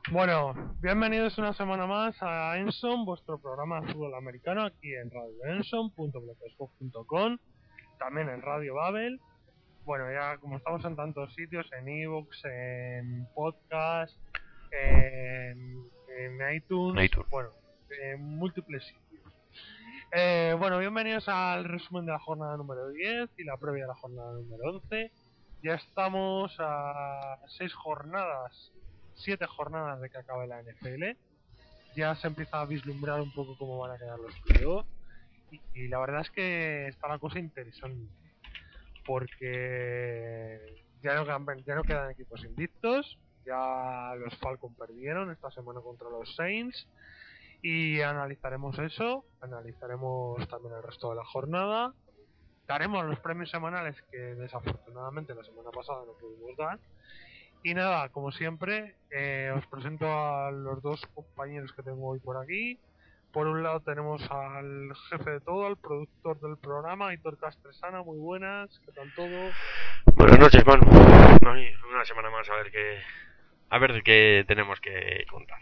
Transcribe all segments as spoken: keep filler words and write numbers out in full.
Bueno, bienvenidos una semana más a Enson, vuestro programa de fútbol americano aquí en radio enson punto blogspot punto com, también en Radio Babel. Bueno, ya como estamos en tantos sitios, en iVoox, en podcast, en, en iTunes, iTunes. bueno, en múltiples sitios. Eh, bueno, bienvenidos al resumen de la jornada número diez y la previa de la jornada número once. Ya estamos a seis jornadas, siete jornadas de que acabe la N F L. Ya se empieza a vislumbrar un poco cómo van a quedar los playoffs. Y, y la verdad es que está la cosa interesante. Porque ya no, quedan, ya no quedan equipos invictos. Ya los Falcons perdieron esta semana contra los Saints. Y analizaremos eso. Analizaremos también el resto de la jornada. Daremos los premios semanales que desafortunadamente la semana pasada no pudimos dar. Y nada, como siempre, eh, os presento a los dos compañeros que tengo hoy por aquí. Por un lado tenemos al jefe de todo, al productor del programa, Hitor Castresana. Muy buenas, ¿qué tal todo? Buenas noches, Manu. Una semana más a ver qué, a ver qué tenemos que contar.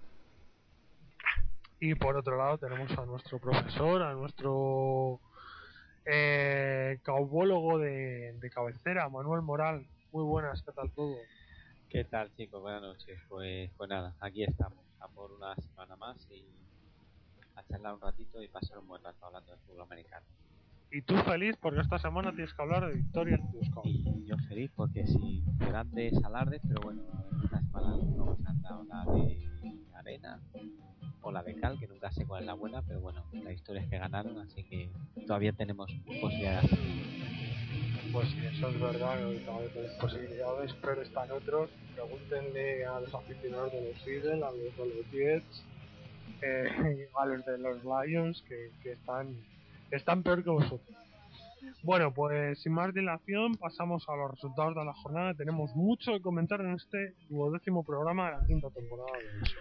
Y por otro lado tenemos a nuestro profesor, a nuestro eh, caubólogo de, de cabecera, Manuel Moral. Muy buenas, ¿qué tal todo? ¿Qué tal, chicos? Buenas noches. Pues, pues nada, aquí estamos, a por una semana más y a charlar un ratito y pasar un buen rato hablando de fútbol americano. Y tú feliz porque esta semana tienes que hablar de victorias de tus Cowboys. Y yo feliz porque sin grandes alardes, pero bueno, esta semana nos han dado la de arena o la de cal, que nunca sé cuál es la buena, pero bueno, la historia es que ganaron, así que todavía tenemos posibilidades. Pues sí, eso es verdad, que todavía tenéis posibilidades, pero están otros. Pregúntenle a los aficionados de los Eagles, a los de los Jets, eh, a los de los Lions, que, que están, que están peor que vosotros. Bueno, pues sin más dilación, pasamos a los resultados de la jornada. Tenemos mucho que comentar en este duodécimo programa de la quinta temporada de eso.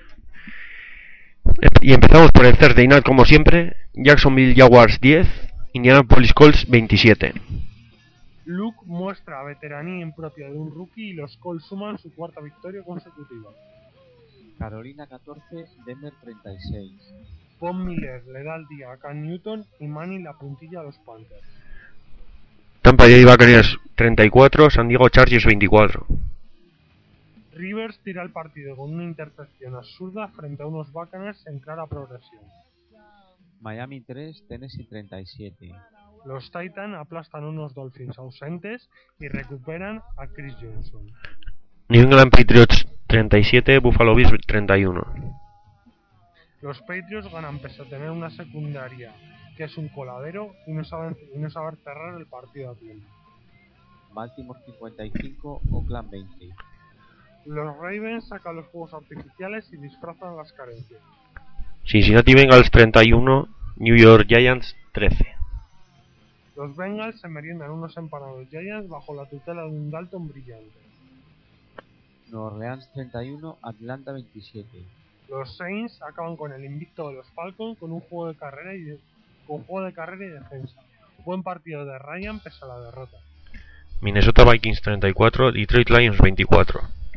Y empezamos por el Thursday Night como siempre. Jacksonville Jaguars diez, Indianapolis Colts veintisiete. Luke muestra veteranía impropia de un rookie y los Colts suman su cuarta victoria consecutiva. Carolina catorce, Denver treinta y seis. Von Miller le da el día a Cam Newton y Manning la puntilla a los Panthers. Tampa Bay Buccaneers treinta y cuatro, San Diego Chargers veinticuatro. Rivers tira el partido con una intercepción absurda frente a unos Buccaneers en clara progresión. Miami tres, Tennessee treinta y siete. Los Titans aplastan unos Dolphins ausentes y recuperan a Chris Johnson. New England Patriots treinta y siete, Buffalo Bills treinta y uno. Los Patriots ganan pese a tener una secundaria que es un coladero y no saben, y no saber cerrar el partido a tiempo. Baltimore cincuenta y cinco, Oakland veinte. Los Ravens sacan los fuegos artificiales y disfrazan las carencias. Cincinnati Bengals treinta y uno, New York Giants trece. Los Bengals se meriendan unos empanados Giants bajo la tutela de un Dalton brillante. Nueva Orleans treinta y uno, Atlanta veintisiete. Los Saints acaban con el invicto de los Falcons con un juego de carrera y de, con juego de carrera y defensa. Buen partido de Ryan pese a la derrota. Minnesota Vikings treinta y cuatro, Detroit Lions veinticuatro.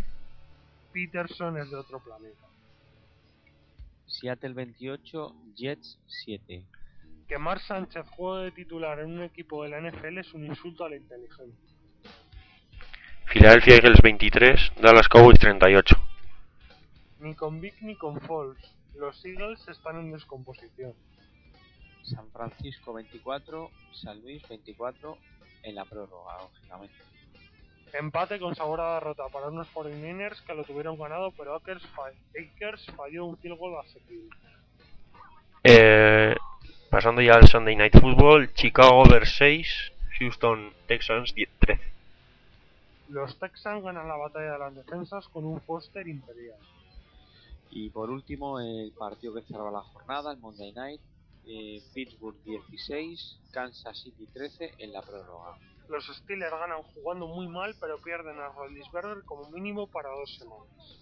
Peterson es de otro planeta. Seattle veintiocho, Jets siete. Que Mark Sánchez juegue de titular en un equipo de la N F L es un insulto a la inteligencia. Philadelphia Eagles veintitrés, Dallas Cowboys treinta y ocho. Ni con Vic ni con Foles, los Eagles están en descomposición. San Francisco veinticuatro, San Luis veinticuatro en la prórroga, lógicamente. Empate con sabor a derrota para unos cuarenta y nueve ers que lo tuvieron ganado, pero Akers, fall- Akers falló un field goal asequible. Eh, pasando ya al Sunday Night Football, Chicago over seis, Houston Texans trece. Los Texans ganan la batalla de las defensas con un Foster imperial. Y por último, el partido que cerraba la jornada, el Monday Night, eh, Pittsburgh dieciséis, Kansas City trece en la prórroga. Los Steelers ganan jugando muy mal, pero pierden a Roethlisberger como mínimo para dos semanas.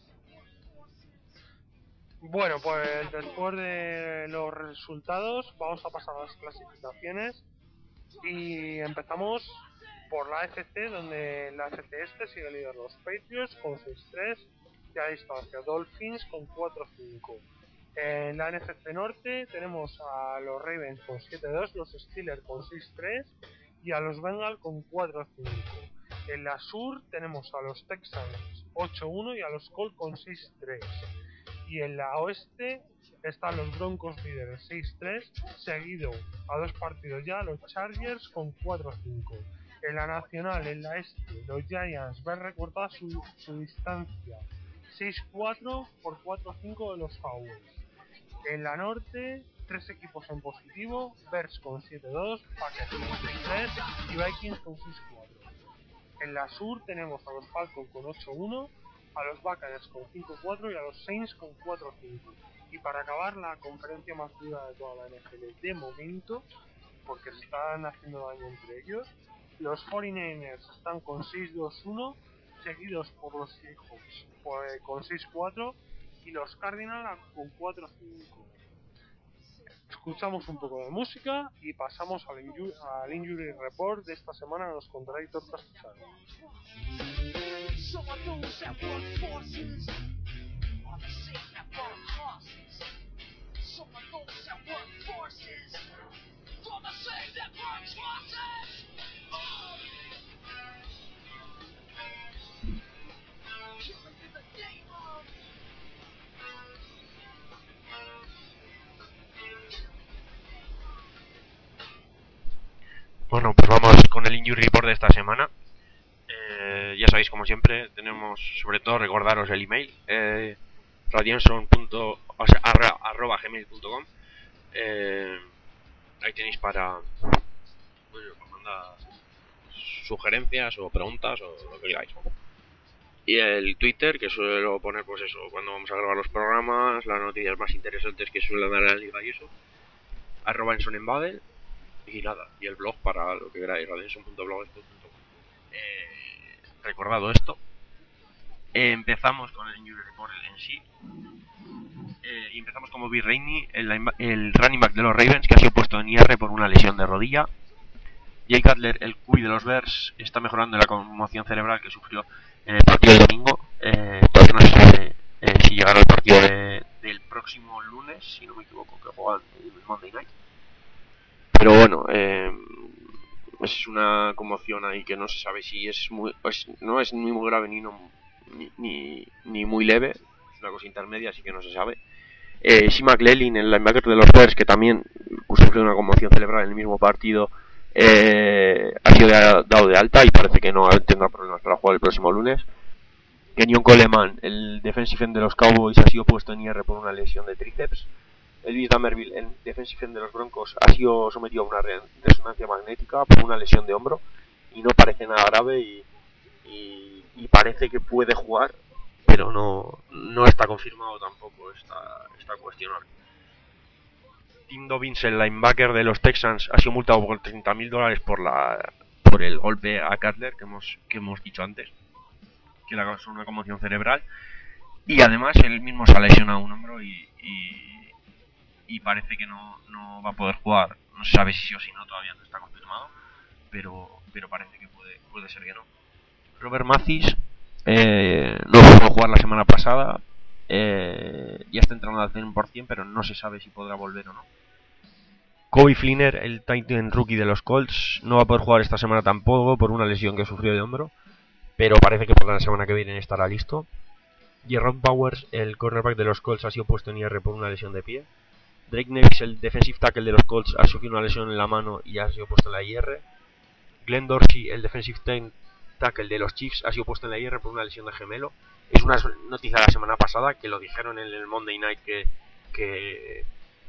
Bueno, pues después de los resultados vamos a pasar a las clasificaciones y empezamos por la A F C, donde la A F C este sigue líder los Patriots con seis tres, y a distancia Dolphins con cuatro cinco. En la N F C Norte tenemos a los Ravens con siete dos, los Steelers con seis tres y a los Bengals con cuatro cinco. En la Sur tenemos a los Texans ocho uno y a los Colts con seis tres. Y en la Oeste están los Broncos líderes seis tres, seguido a dos partidos ya los Chargers con cuatro cinco. En la Nacional, en la Este, los Giants ven recortada su, su distancia seis cuatro por cuatro cinco de los Cowboys. En la Norte, tres equipos en positivo: Bears con siete dos, Packers con seis tres y Vikings con seis cuatro. En la Sur tenemos a los Falcons con ocho uno, a los Buccaneers con cinco cuatro y a los Saints con cuatro cinco. Y para acabar, la conferencia más dura de toda la N F L de momento, porque se están haciendo daño entre ellos, los cuarenta y nueve ers están con seis dos uno, seguidos por los Seahawks pues, con seis cuatro y los Cardinals con cuatro cinco. Escuchamos un poco de música y pasamos al, inju- al Injury Report de esta semana que nos contará Héctor Castellano. Some of those that work forces are the same that burn crosses. Some of those that work forces are the same that burn crosses. Oh! Killing in the name of. Bueno, pues vamos con el Injury Report de esta semana. Eh, ya sabéis, como siempre, tenemos, sobre todo, recordaros el email, eh, radianson punto gmail.com. Eh, ahí tenéis para, bueno, para mandar sugerencias o preguntas o lo que queráis. Y el Twitter, que suelo poner, pues eso, cuando vamos a grabar los programas, las noticias más interesantes que suelen dar a la liga y eso, arroba ensonenbadel. Y nada, y el blog para lo que queráis, radianson punto blogspot punto com. Eh, recordado esto, eh, empezamos con el Injury Report en sí. Eh, y empezamos con Bobby Rainey, el, el running back de los Ravens, que ha sido puesto en I R por una lesión de rodilla. Jay Cutler, el Q B de los Bears, está mejorando de la conmoción cerebral que sufrió en el partido del domingo. Eh, todavía no se sabe eh, si llegará al partido de, del próximo lunes, si no me equivoco, que juegan el Monday Night. Pero bueno, eh, es una conmoción ahí que no se sabe si es muy, pues no es ni muy grave ni, no, ni, ni, ni muy leve, es una cosa intermedia, así que no se sabe. Eh, Shea McClellan, el linebacker de los Bears, que también sufrió una conmoción cerebral en el mismo partido, eh, ha sido de, dado de alta y parece que no tendrá problemas para jugar el próximo lunes. Kenyon Coleman, el defensive end de los Cowboys, ha sido puesto en I R por una lesión de tríceps. Elvis Damerville, el defensive end de los Broncos, ha sido sometido a una resonancia magnética por una lesión de hombro y no parece nada grave y, y, y parece que puede jugar, pero no, no está confirmado tampoco esta, esta cuestión. Tim Dobbins, el linebacker de los Texans, ha sido multado por treinta mil dólares por la por el golpe a Cutler que hemos, que hemos dicho antes, que le causó una conmoción cerebral, y además él mismo se ha lesionado un hombro y, y y parece que no, no va a poder jugar. No se sabe si sí o si no, todavía no está confirmado, pero pero parece que puede puede ser que no. Robert Mathis eh, no pudo jugar la semana pasada, eh, ya está entrenando al cien por ciento, pero no se sabe si podrá volver o no. Kobe Fleener, el tight end rookie de los Colts, no va a poder jugar esta semana tampoco por una lesión que sufrió de hombro, pero parece que para la semana que viene estará listo. Jerome Powers, el cornerback de los Colts, ha sido puesto en I R por una lesión de pie. Drake Nevis, el defensive tackle de los Colts, ha sufrido una lesión en la mano y ha sido puesto en la I R. Glenn Dorsey, el defensive tackle de los Chiefs, ha sido puesto en la I R por una lesión de gemelo. Es una noticia de la semana pasada que lo dijeron en el Monday Night que... que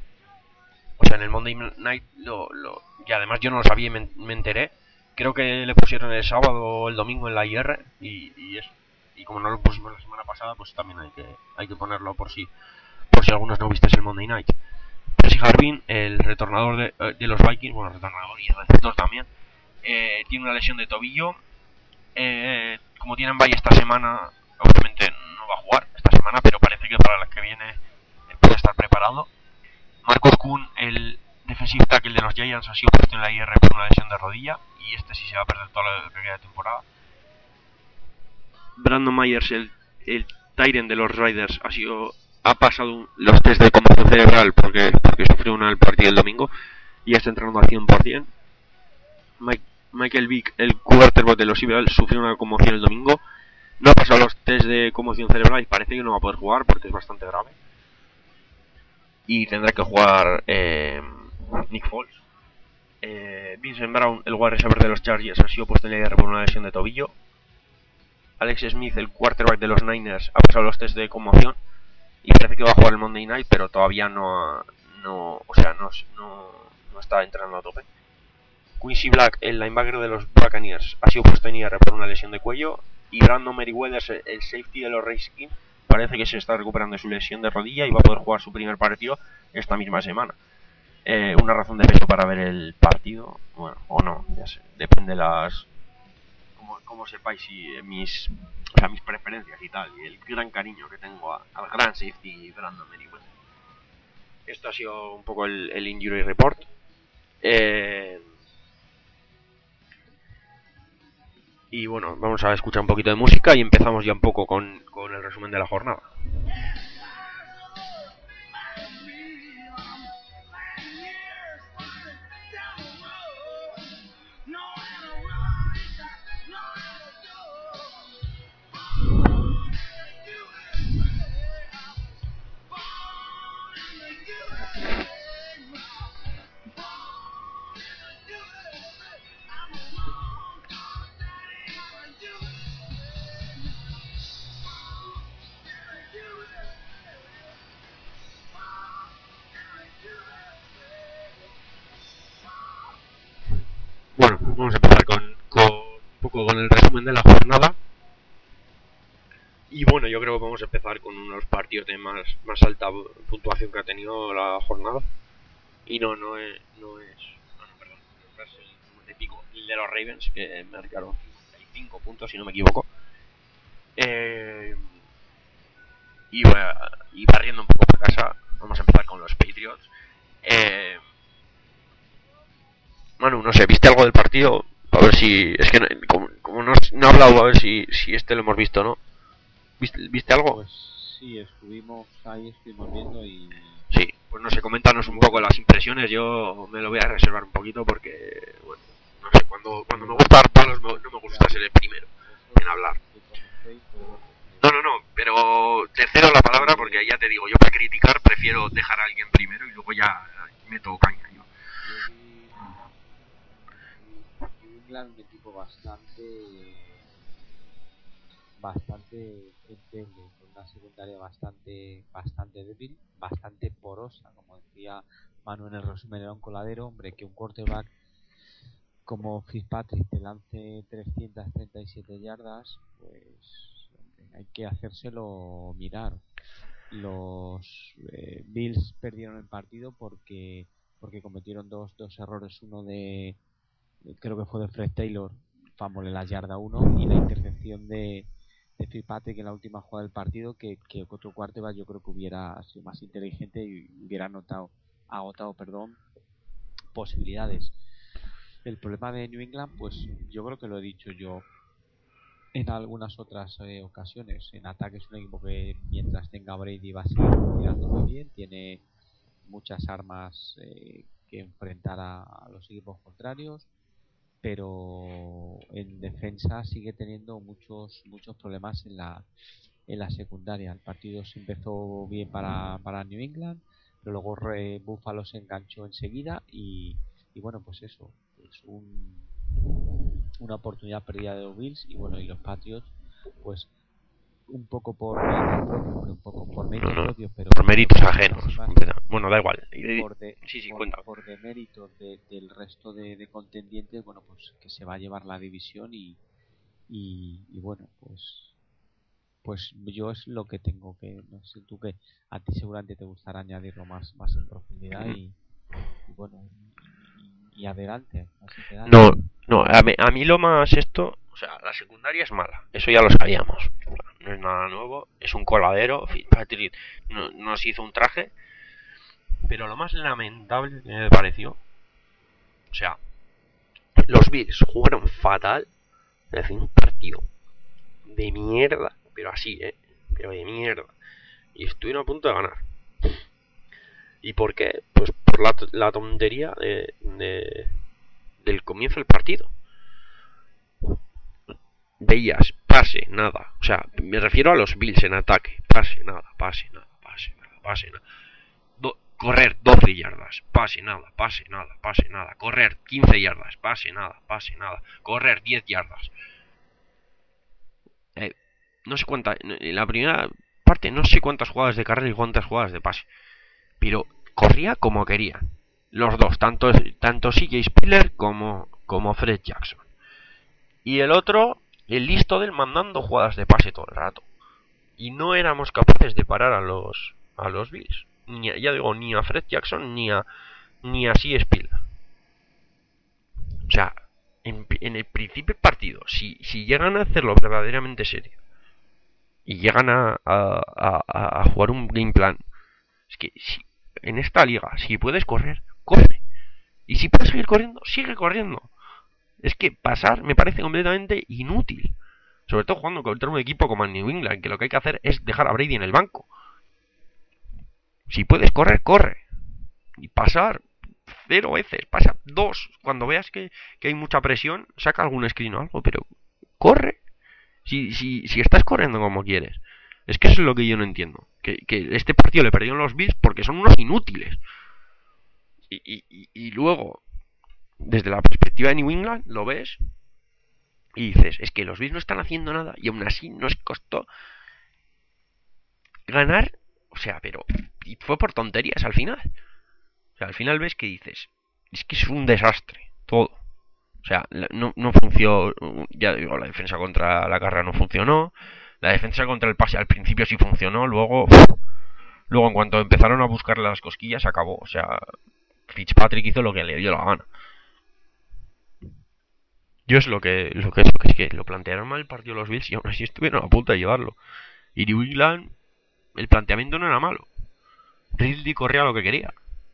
o sea, en el Monday Night lo, lo, y además yo no lo sabía y me, me enteré. Creo que le pusieron el sábado o el domingo en la I R y, y eso. Y como no lo pusimos la semana pasada, pues también hay que hay que ponerlo por si por si algunos no visteis el Monday Night. Percy Harvin, el retornador de, de los Vikings, bueno, retornador y el receptor también, eh, tiene una lesión de tobillo. Eh, como tienen bye esta semana, obviamente no va a jugar esta semana, pero parece que para la que viene puede estar preparado. Marcos Kuhn, el defensive tackle de los Giants, ha sido puesto en la I R por una lesión de rodilla y este sí se va a perder toda la que queda de temporada. Brandon Myers, el, el Tyren de los Raiders ha sido ha pasado un, los test de conmoción cerebral porque, porque sufrió una en el partido el domingo y está entrenando al cien por ciento. Mike, Michael Vick, el quarterback de los Eagles, sufrió una conmoción el domingo. No ha pasado los test de conmoción cerebral y parece que no va a poder jugar porque es bastante grave. Y tendrá que jugar eh, Nick Foles. Eh, Vincent Brown, el wide receiver de los Chargers, ha sido puesto en la I R por una lesión de tobillo. Alex Smith, el quarterback de los Niners, ha pasado los test de conmoción y parece que va a jugar el Monday Night, pero todavía no, no o sea, no, no, no está entrenando a tope. Quincy Black, el linebacker de los Buccaneers, ha sido puesto en I R por una lesión de cuello. Y Brandon Merriweather, el safety de los Redskins, parece que se está recuperando de su lesión de rodilla y va a poder jugar su primer partido esta misma semana. Eh, una razón de peso para ver el partido, bueno, o no, ya sé, depende de las... Como, como sepáis si mis, o sea, mis preferencias y tal, y el gran cariño que tengo a, al gran safety Brandon Merriweather. Esto ha sido un poco el, el injury report. Eh... Y bueno, vamos a escuchar un poquito de música y empezamos ya un poco con, con el resumen de la jornada. Bueno, vamos a empezar con, con un poco con el resumen de la jornada. Y bueno, yo creo que vamos a empezar con unos partidos de más, más alta puntuación que ha tenido la jornada. Y no, no es... No es no, no, perdón. Es el de pico, el de los Ravens, que marcaron cincuenta y cinco puntos, si no me equivoco. Eh, y, bueno, y barriendo un poco por casa, vamos a empezar con los Patriots. Eh... Manu, no sé, ¿viste algo del partido? A ver si... Es que no, como, como no, no he hablado, a ver si, si este lo hemos visto o no. ¿Viste, ¿Viste algo? Pues sí, estuvimos ahí, estuvimos viendo y... Sí, pues no sé, coméntanos un poco las impresiones. Yo me lo voy a reservar un poquito porque, bueno, no sé, cuando, cuando me gusta dar palos no, no me gusta ser el primero en hablar. No, no, no, pero te cedo la palabra porque ya te digo, yo para criticar prefiero dejar a alguien primero y luego ya meto caña yo. Un equipo bastante bastante endeble, con una secundaria bastante bastante débil, bastante porosa, como decía Manu en el resumen, era un coladero, hombre, que un quarterback como Fitzpatrick te lance trescientas treinta y siete yardas, pues hombre, hay que hacérselo mirar. Los eh, Bills perdieron el partido porque porque cometieron dos dos errores, uno de creo que fue de Fred Taylor, fumble en la yarda uno, y la intercepción de, de Fitzpatrick en la última jugada del partido, que, que otro quarterback yo creo que hubiera sido más inteligente y hubiera anotado, agotado perdón, posibilidades. El problema de New England, pues yo creo que lo he dicho yo en algunas otras eh, ocasiones. En ataque es un equipo que mientras tenga Brady va a seguir tirando muy bien, tiene muchas armas eh, que enfrentar a, a los equipos contrarios, pero en defensa sigue teniendo muchos muchos problemas en la en la secundaria. El partido se empezó bien para, para New England, pero luego re, Buffalo se enganchó enseguida y, y bueno, pues eso es un, una oportunidad perdida de los Bills. Y bueno, y los Patriots pues un poco por méritos propios, un poco por méritos propios, pero por méritos ajenos. Bueno, da igual. Por de, sí, sí, por, cuenta. por de méritos de, del resto de, de contendientes, bueno, pues que se va a llevar la división y, y, y bueno, pues pues yo es lo que tengo que, no sé tú, que a ti seguramente te gustará añadirlo más más en profundidad y, y bueno, y, y adelante. Así que dale. No, no, a mí, a mí lo más esto, o sea, la secundaria es mala, eso ya lo sabíamos, no es nada nuevo, es un coladero, Fitzpatrick no, nos hizo un traje, pero lo más lamentable que me pareció, o sea, los Bills jugaron fatal, es decir, un partido de mierda, pero así, eh, pero de mierda. Y estuvieron a punto de ganar. ¿Y por qué? Pues por la, la tontería de, de, del comienzo del partido. Veías, pase, nada. O sea, me refiero a los Bills en ataque. Pase, nada, pase, nada, pase, nada, pase, nada. Do, correr doce yardas, pase, nada, pase, nada, pase, nada. Correr quince yardas, pase, nada, pase, nada. Correr diez yardas. Eh, no sé cuántas. En la primera parte, no sé cuántas jugadas de carrera y cuántas jugadas de pase. Pero corría como quería. Los dos, tanto, tanto C J Spiller como, como Fred Jackson. Y el otro, el listo del mandando jugadas de pase todo el rato. Y no éramos capaces de parar a los a los Bills. Ni a, ya digo, ni a Fred Jackson ni a ni a C J Spiller. O sea, en, en el principio del partido, si, si llegan a hacerlo verdaderamente serio y llegan a, a, a, a jugar un game plan, es que si, en esta liga, si puedes correr, corre. Y si puedes seguir corriendo, sigue corriendo. Es que pasar me parece completamente inútil. Sobre todo jugando contra un equipo como el New England, que lo que hay que hacer es dejar a Brady en el banco. Si puedes correr, corre. Y pasar cero veces, pasa dos. Cuando veas que, que hay mucha presión, saca algún screen o algo, pero corre. Si, si, si estás corriendo como quieres. Es que eso es lo que yo no entiendo. Que, que este partido le perdieron los Bills porque son unos inútiles. Y, y, y luego, desde la perspectiva de New England, lo ves y dices, es que los Bills no están haciendo nada y aún así nos costó ganar. O sea, pero y fue por tonterías al final. O sea, al final ves que dices, es que es un desastre todo. O sea, no, no funcionó, ya digo, la defensa contra la carrera no funcionó. La defensa contra el pase al principio sí funcionó, luego luego en cuanto empezaron a buscar las cosquillas se acabó. O sea, Fitzpatrick hizo lo que le dio la gana. Yo es lo que lo que es, lo que es que lo plantearon mal el partido de los Bills y aún así estuvieron a punto de llevarlo. Y New England, el planteamiento no era malo. Ridley corría lo que quería.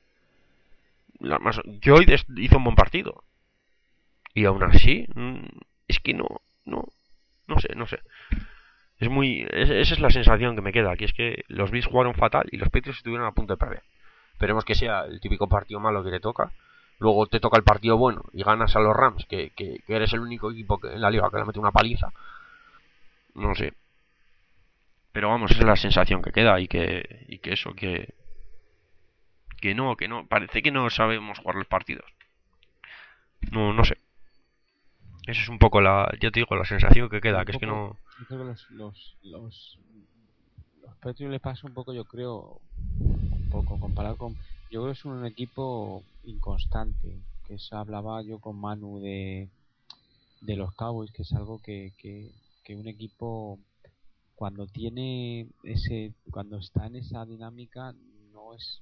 Joy hizo un buen partido. Y aún así, es que no, no, no sé, no sé. Es muy, es, esa es la sensación que me queda, que es que los Bills jugaron fatal y los Patriots estuvieron a punto de perder. Esperemos que sea el típico partido malo que te toca. Luego te toca el partido bueno y ganas a los Rams, que, que, que eres el único equipo que, en la liga que le mete una paliza. No sé. Pero vamos, esa es la sensación que queda y que, y que eso, que, que no, que no, parece que no sabemos jugar los partidos. No, no sé. Esa es un poco la, ya te digo, la sensación que queda, un que poco, es que no. Yo creo que los, los, los, los Patriots les pasa un poco, yo creo, un poco comparado con. Yo creo que es un equipo inconstante. Que eso hablaba yo con Manu de, de los Cowboys, que es algo que, que, que un equipo cuando tiene ese, cuando está en esa dinámica no es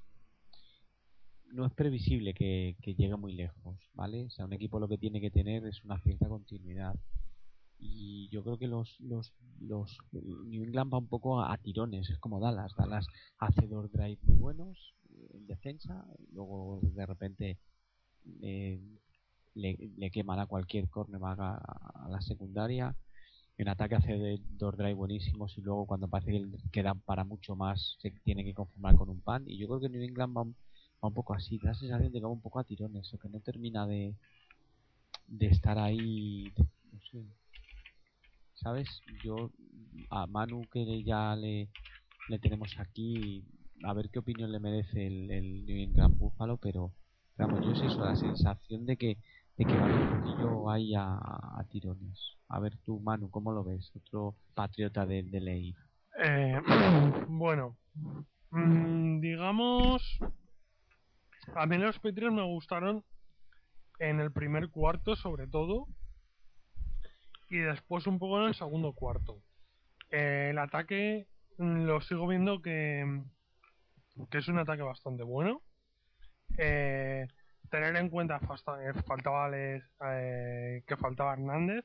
no es previsible que, que llegue muy lejos, ¿vale? O sea, un equipo lo que tiene que tener es una cierta continuidad. Y yo creo que los, los, los New England va un poco a, a tirones, es como Dallas. Dallas hace dos drives muy buenos en defensa, luego de repente eh, le, le queman a cualquier cornerback a, a la secundaria. En ataque hace de, dos drives buenísimos y luego cuando parece que quedan para mucho más se tiene que conformar con un pan. Y yo creo que New England va, va un poco así, da la sensación de que va un poco a tirones, o que no termina de, de estar ahí, de, no sé. ¿Sabes? Yo a Manu que ya le, le tenemos aquí, a ver qué opinión le merece el, el New England Buffalo, pero vamos, yo es eso, la sensación de que de que van un poquillo ahí a, a tirones. A ver tú, Manu, ¿cómo lo ves? Otro patriota de, de ley. Eh, bueno, mmm, digamos, a mí los Patriots me gustaron en el primer cuarto sobre todo y después un poco en el segundo cuarto. Eh, el ataque mm, lo sigo viendo que, que es un ataque bastante bueno. Eh, tener en cuenta fasta- eh, faltaba les, eh, que faltaba Hernández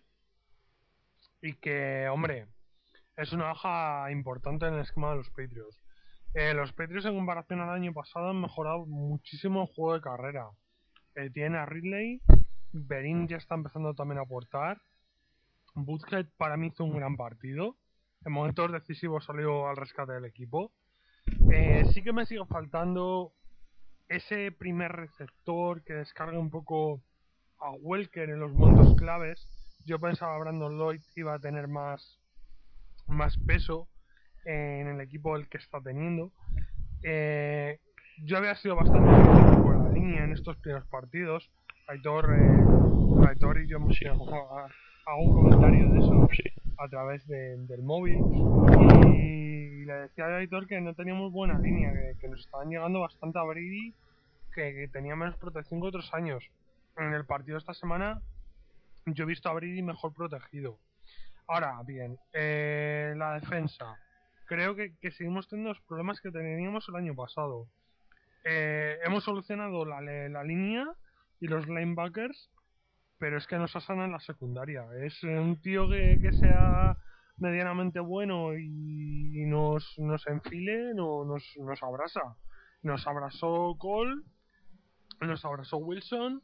y que, hombre, es una baja importante en el esquema de los Patriots. Eh, los Patriots en comparación al año pasado han mejorado muchísimo el juego de carrera. Eh, tienen a Ridley, Berin ya está empezando también a aportar. Boothhead para mí hizo un gran partido. en momentos decisivos salió al rescate del equipo. Eh, sí que me sigue faltando ese primer receptor que descargue un poco a Welker en los momentos claves. Yo pensaba que Brandon Lloyd iba a tener más, más peso en el equipo del que está teniendo. Eh, yo había sido bastante crítico con la línea en estos primeros partidos. Aitor, eh, Aitor y yo hemos Sí. hago un comentario de eso Sí. a través de, del móvil y le decía a Aitor que no teníamos buena línea, que, que nos estaban llegando bastante a Brady, que, que tenía menos protección que otros años. En el partido de esta semana yo he visto a Brady mejor protegido. Ahora bien, eh, la defensa. Creo que, que seguimos teniendo los problemas que teníamos el año pasado. Eh, hemos solucionado la, la línea y los linebackers, pero es que nos asana en la secundaria. Es un tío que, que sea medianamente bueno y, y nos, nos enfile, no, nos, nos abrasa. Nos abrazó Cole, nos abrazó Wilson.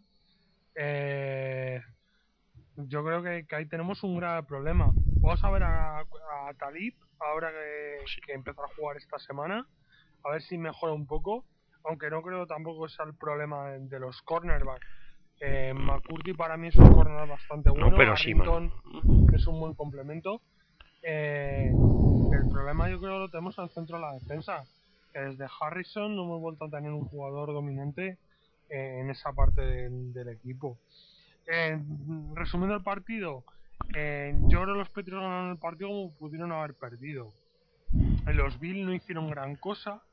Eh, yo creo que, que ahí tenemos un grave problema. Vamos a ver a, a Talib ahora que, que empezó a jugar esta semana, a ver si mejora un poco, aunque no creo tampoco sea el problema de, de los cornerbacks. Eh, McCurdy para mí es un corner bastante bueno, No, pero sí, Arrington man. es un buen complemento. Eh, el problema yo creo lo tenemos en el centro de la defensa, que desde Harrison no hemos vuelto a tener un jugador dominante eh, en esa parte del, del equipo. Eh, resumiendo el partido, eh, yo creo que los Patriots ganaron el partido como pudieron haber perdido. Los Bills no hicieron gran cosa,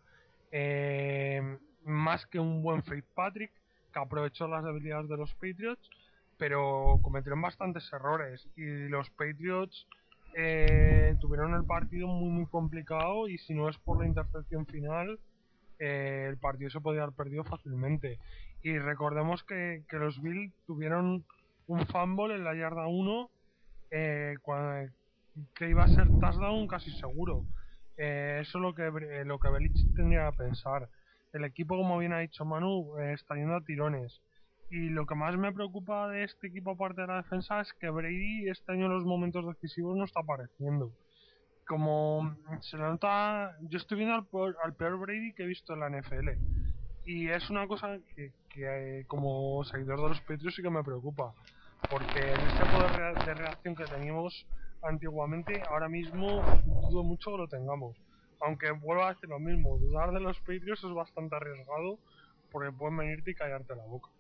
eh, más que un buen Fitzpatrick que aprovechó las debilidades de los Patriots, pero cometieron bastantes errores y los Patriots eh, tuvieron el partido muy muy complicado, y si no es por la intercepción final, eh, el partido se podía haber perdido fácilmente. Y recordemos que, que los Bills tuvieron un fumble en la yarda uno, eh, cuando, que iba a ser touchdown casi seguro. Eh, eso es lo que, eh, lo que Belichick tendría que pensar. El equipo, como bien ha dicho Manu, eh, está yendo a tirones. Y lo que más me preocupa de este equipo, aparte de la defensa, es que Brady este año en los momentos decisivos no está apareciendo. Como se le nota, yo estoy viendo al peor, al peor Brady que he visto en la N F L. Y es una cosa que, que eh, como seguidor de los Patriots sí que me preocupa. Porque en este poder de reacción que teníamos antiguamente, ahora mismo dudo mucho que lo tengamos. Aunque vuelvo a decir lo mismo, dudar de los Patriots es bastante arriesgado, porque pueden venirte y callarte la boca.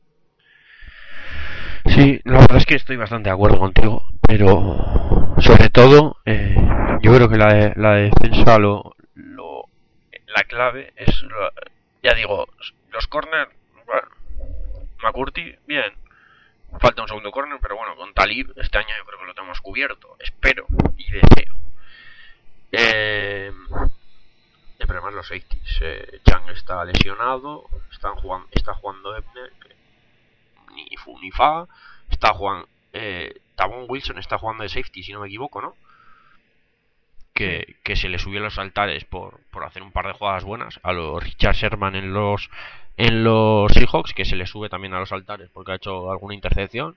Sí, la verdad es que estoy bastante de acuerdo contigo, pero sobre todo eh, yo creo que la, de, la defensa lo, lo la clave es lo, ya digo, los corners, bueno, McCurdy, bien, falta un segundo corner, pero bueno, con Talib este año yo creo que lo tenemos cubierto, espero y deseo. Eh, el problema es los safeties. eh, Chang está lesionado, están jugando, está jugando Ebner, que ni fu ni fa, está jugando eh, Tavon Wilson está jugando de safety, si no me equivoco, ¿no? Que, que se le subió a los altares por, por hacer un par de jugadas buenas a los Richard Sherman en los en los Seahawks, que se le sube también a los altares porque ha hecho alguna intercepción,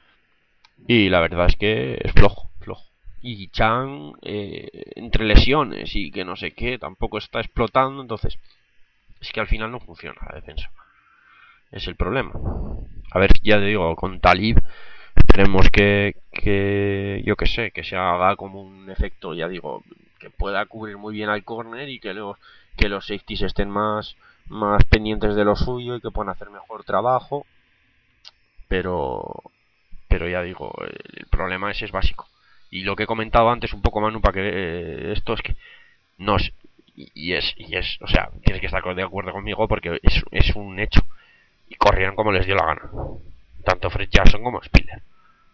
y la verdad es que es flojo, flojo. Y Chang, eh, entre lesiones y que no sé qué, tampoco está explotando, entonces es que al final no funciona la defensa. Es el problema. A ver, ya te digo, con Talib esperemos que, que yo que sé, que se haga como un efecto, ya digo, que pueda cubrir muy bien al corner y que los, que los safeties estén más, más pendientes de lo suyo y que puedan hacer mejor trabajo. Pero, pero ya digo, el problema ese es básico. Y lo que he comentado antes un poco, Manu, para que eh, esto es que no es, y es, y es, o sea, tienes que estar de acuerdo conmigo porque es, es un hecho. Y corrieron como les dio la gana, tanto Fred Jackson como Spiller.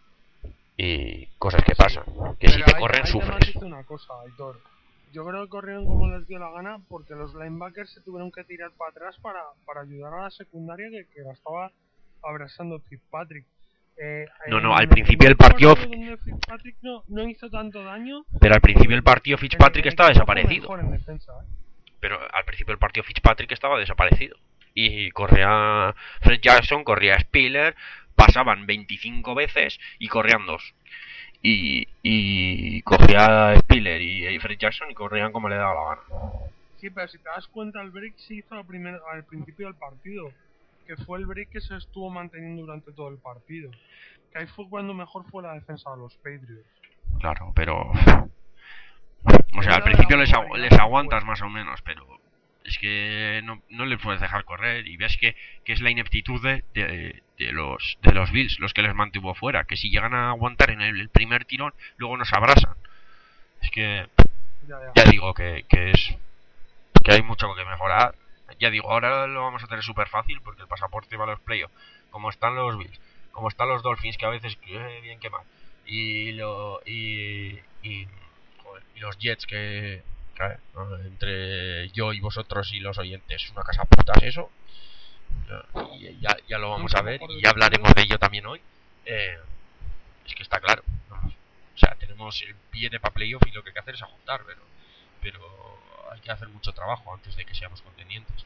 Y cosas que pasan, que Pero si te hay, corren hay sufres. una cosa, Aitor. Yo creo que corrieron como les dio la gana porque los linebackers se tuvieron que tirar para atrás para, para ayudar a la secundaria que, que la estaba abrazando Fitzpatrick. Eh, No, no, al principio del partido, donde Fitzpatrick no, no hizo tanto daño, pero al principio del partido Fitzpatrick el- el estaba equipo fue desaparecido. mejor en defensa, ¿eh? Pero al principio del partido Fitzpatrick estaba desaparecido. Y corría Fred Jackson, corría Spiller, pasaban veinticinco veces y corrían dos. y, y cogía a Spiller y, y Fred Jackson y corrían como le daba la gana. Sí, pero si te das cuenta, el break se hizo al, primer, al principio del partido, que fue el break que se estuvo manteniendo durante todo el partido. Que ahí fue cuando mejor fue la defensa de los Patriots. Claro, pero... O sea, al principio les, agu les aguantas más o menos, pero es que no, no les puedes dejar correr y ves que, que es la ineptitud de, de, de, los, de los Bills los que les mantuvo fuera, que si llegan a aguantar en el, el primer tirón, luego nos abrasan. Es que Ya, ya. ya digo que, que es que hay mucho que mejorar. Ya digo, ahora lo vamos a tener súper fácil porque el pasaporte va a los playoffs. Como están los Bills, como están los Dolphins, que a veces eh, bien que mal, y, lo, y, y, joder, y los Jets, que claro, ¿no? Entre yo y vosotros y los oyentes es una casa putas eso. Y ya, ya lo vamos a ver y ya hablaremos de ello también hoy. Eh, es que está claro, vamos. O sea, tenemos el billete para playoff y lo que hay que hacer es ajustar, pero, pero hay que hacer mucho trabajo antes de que seamos contendientes.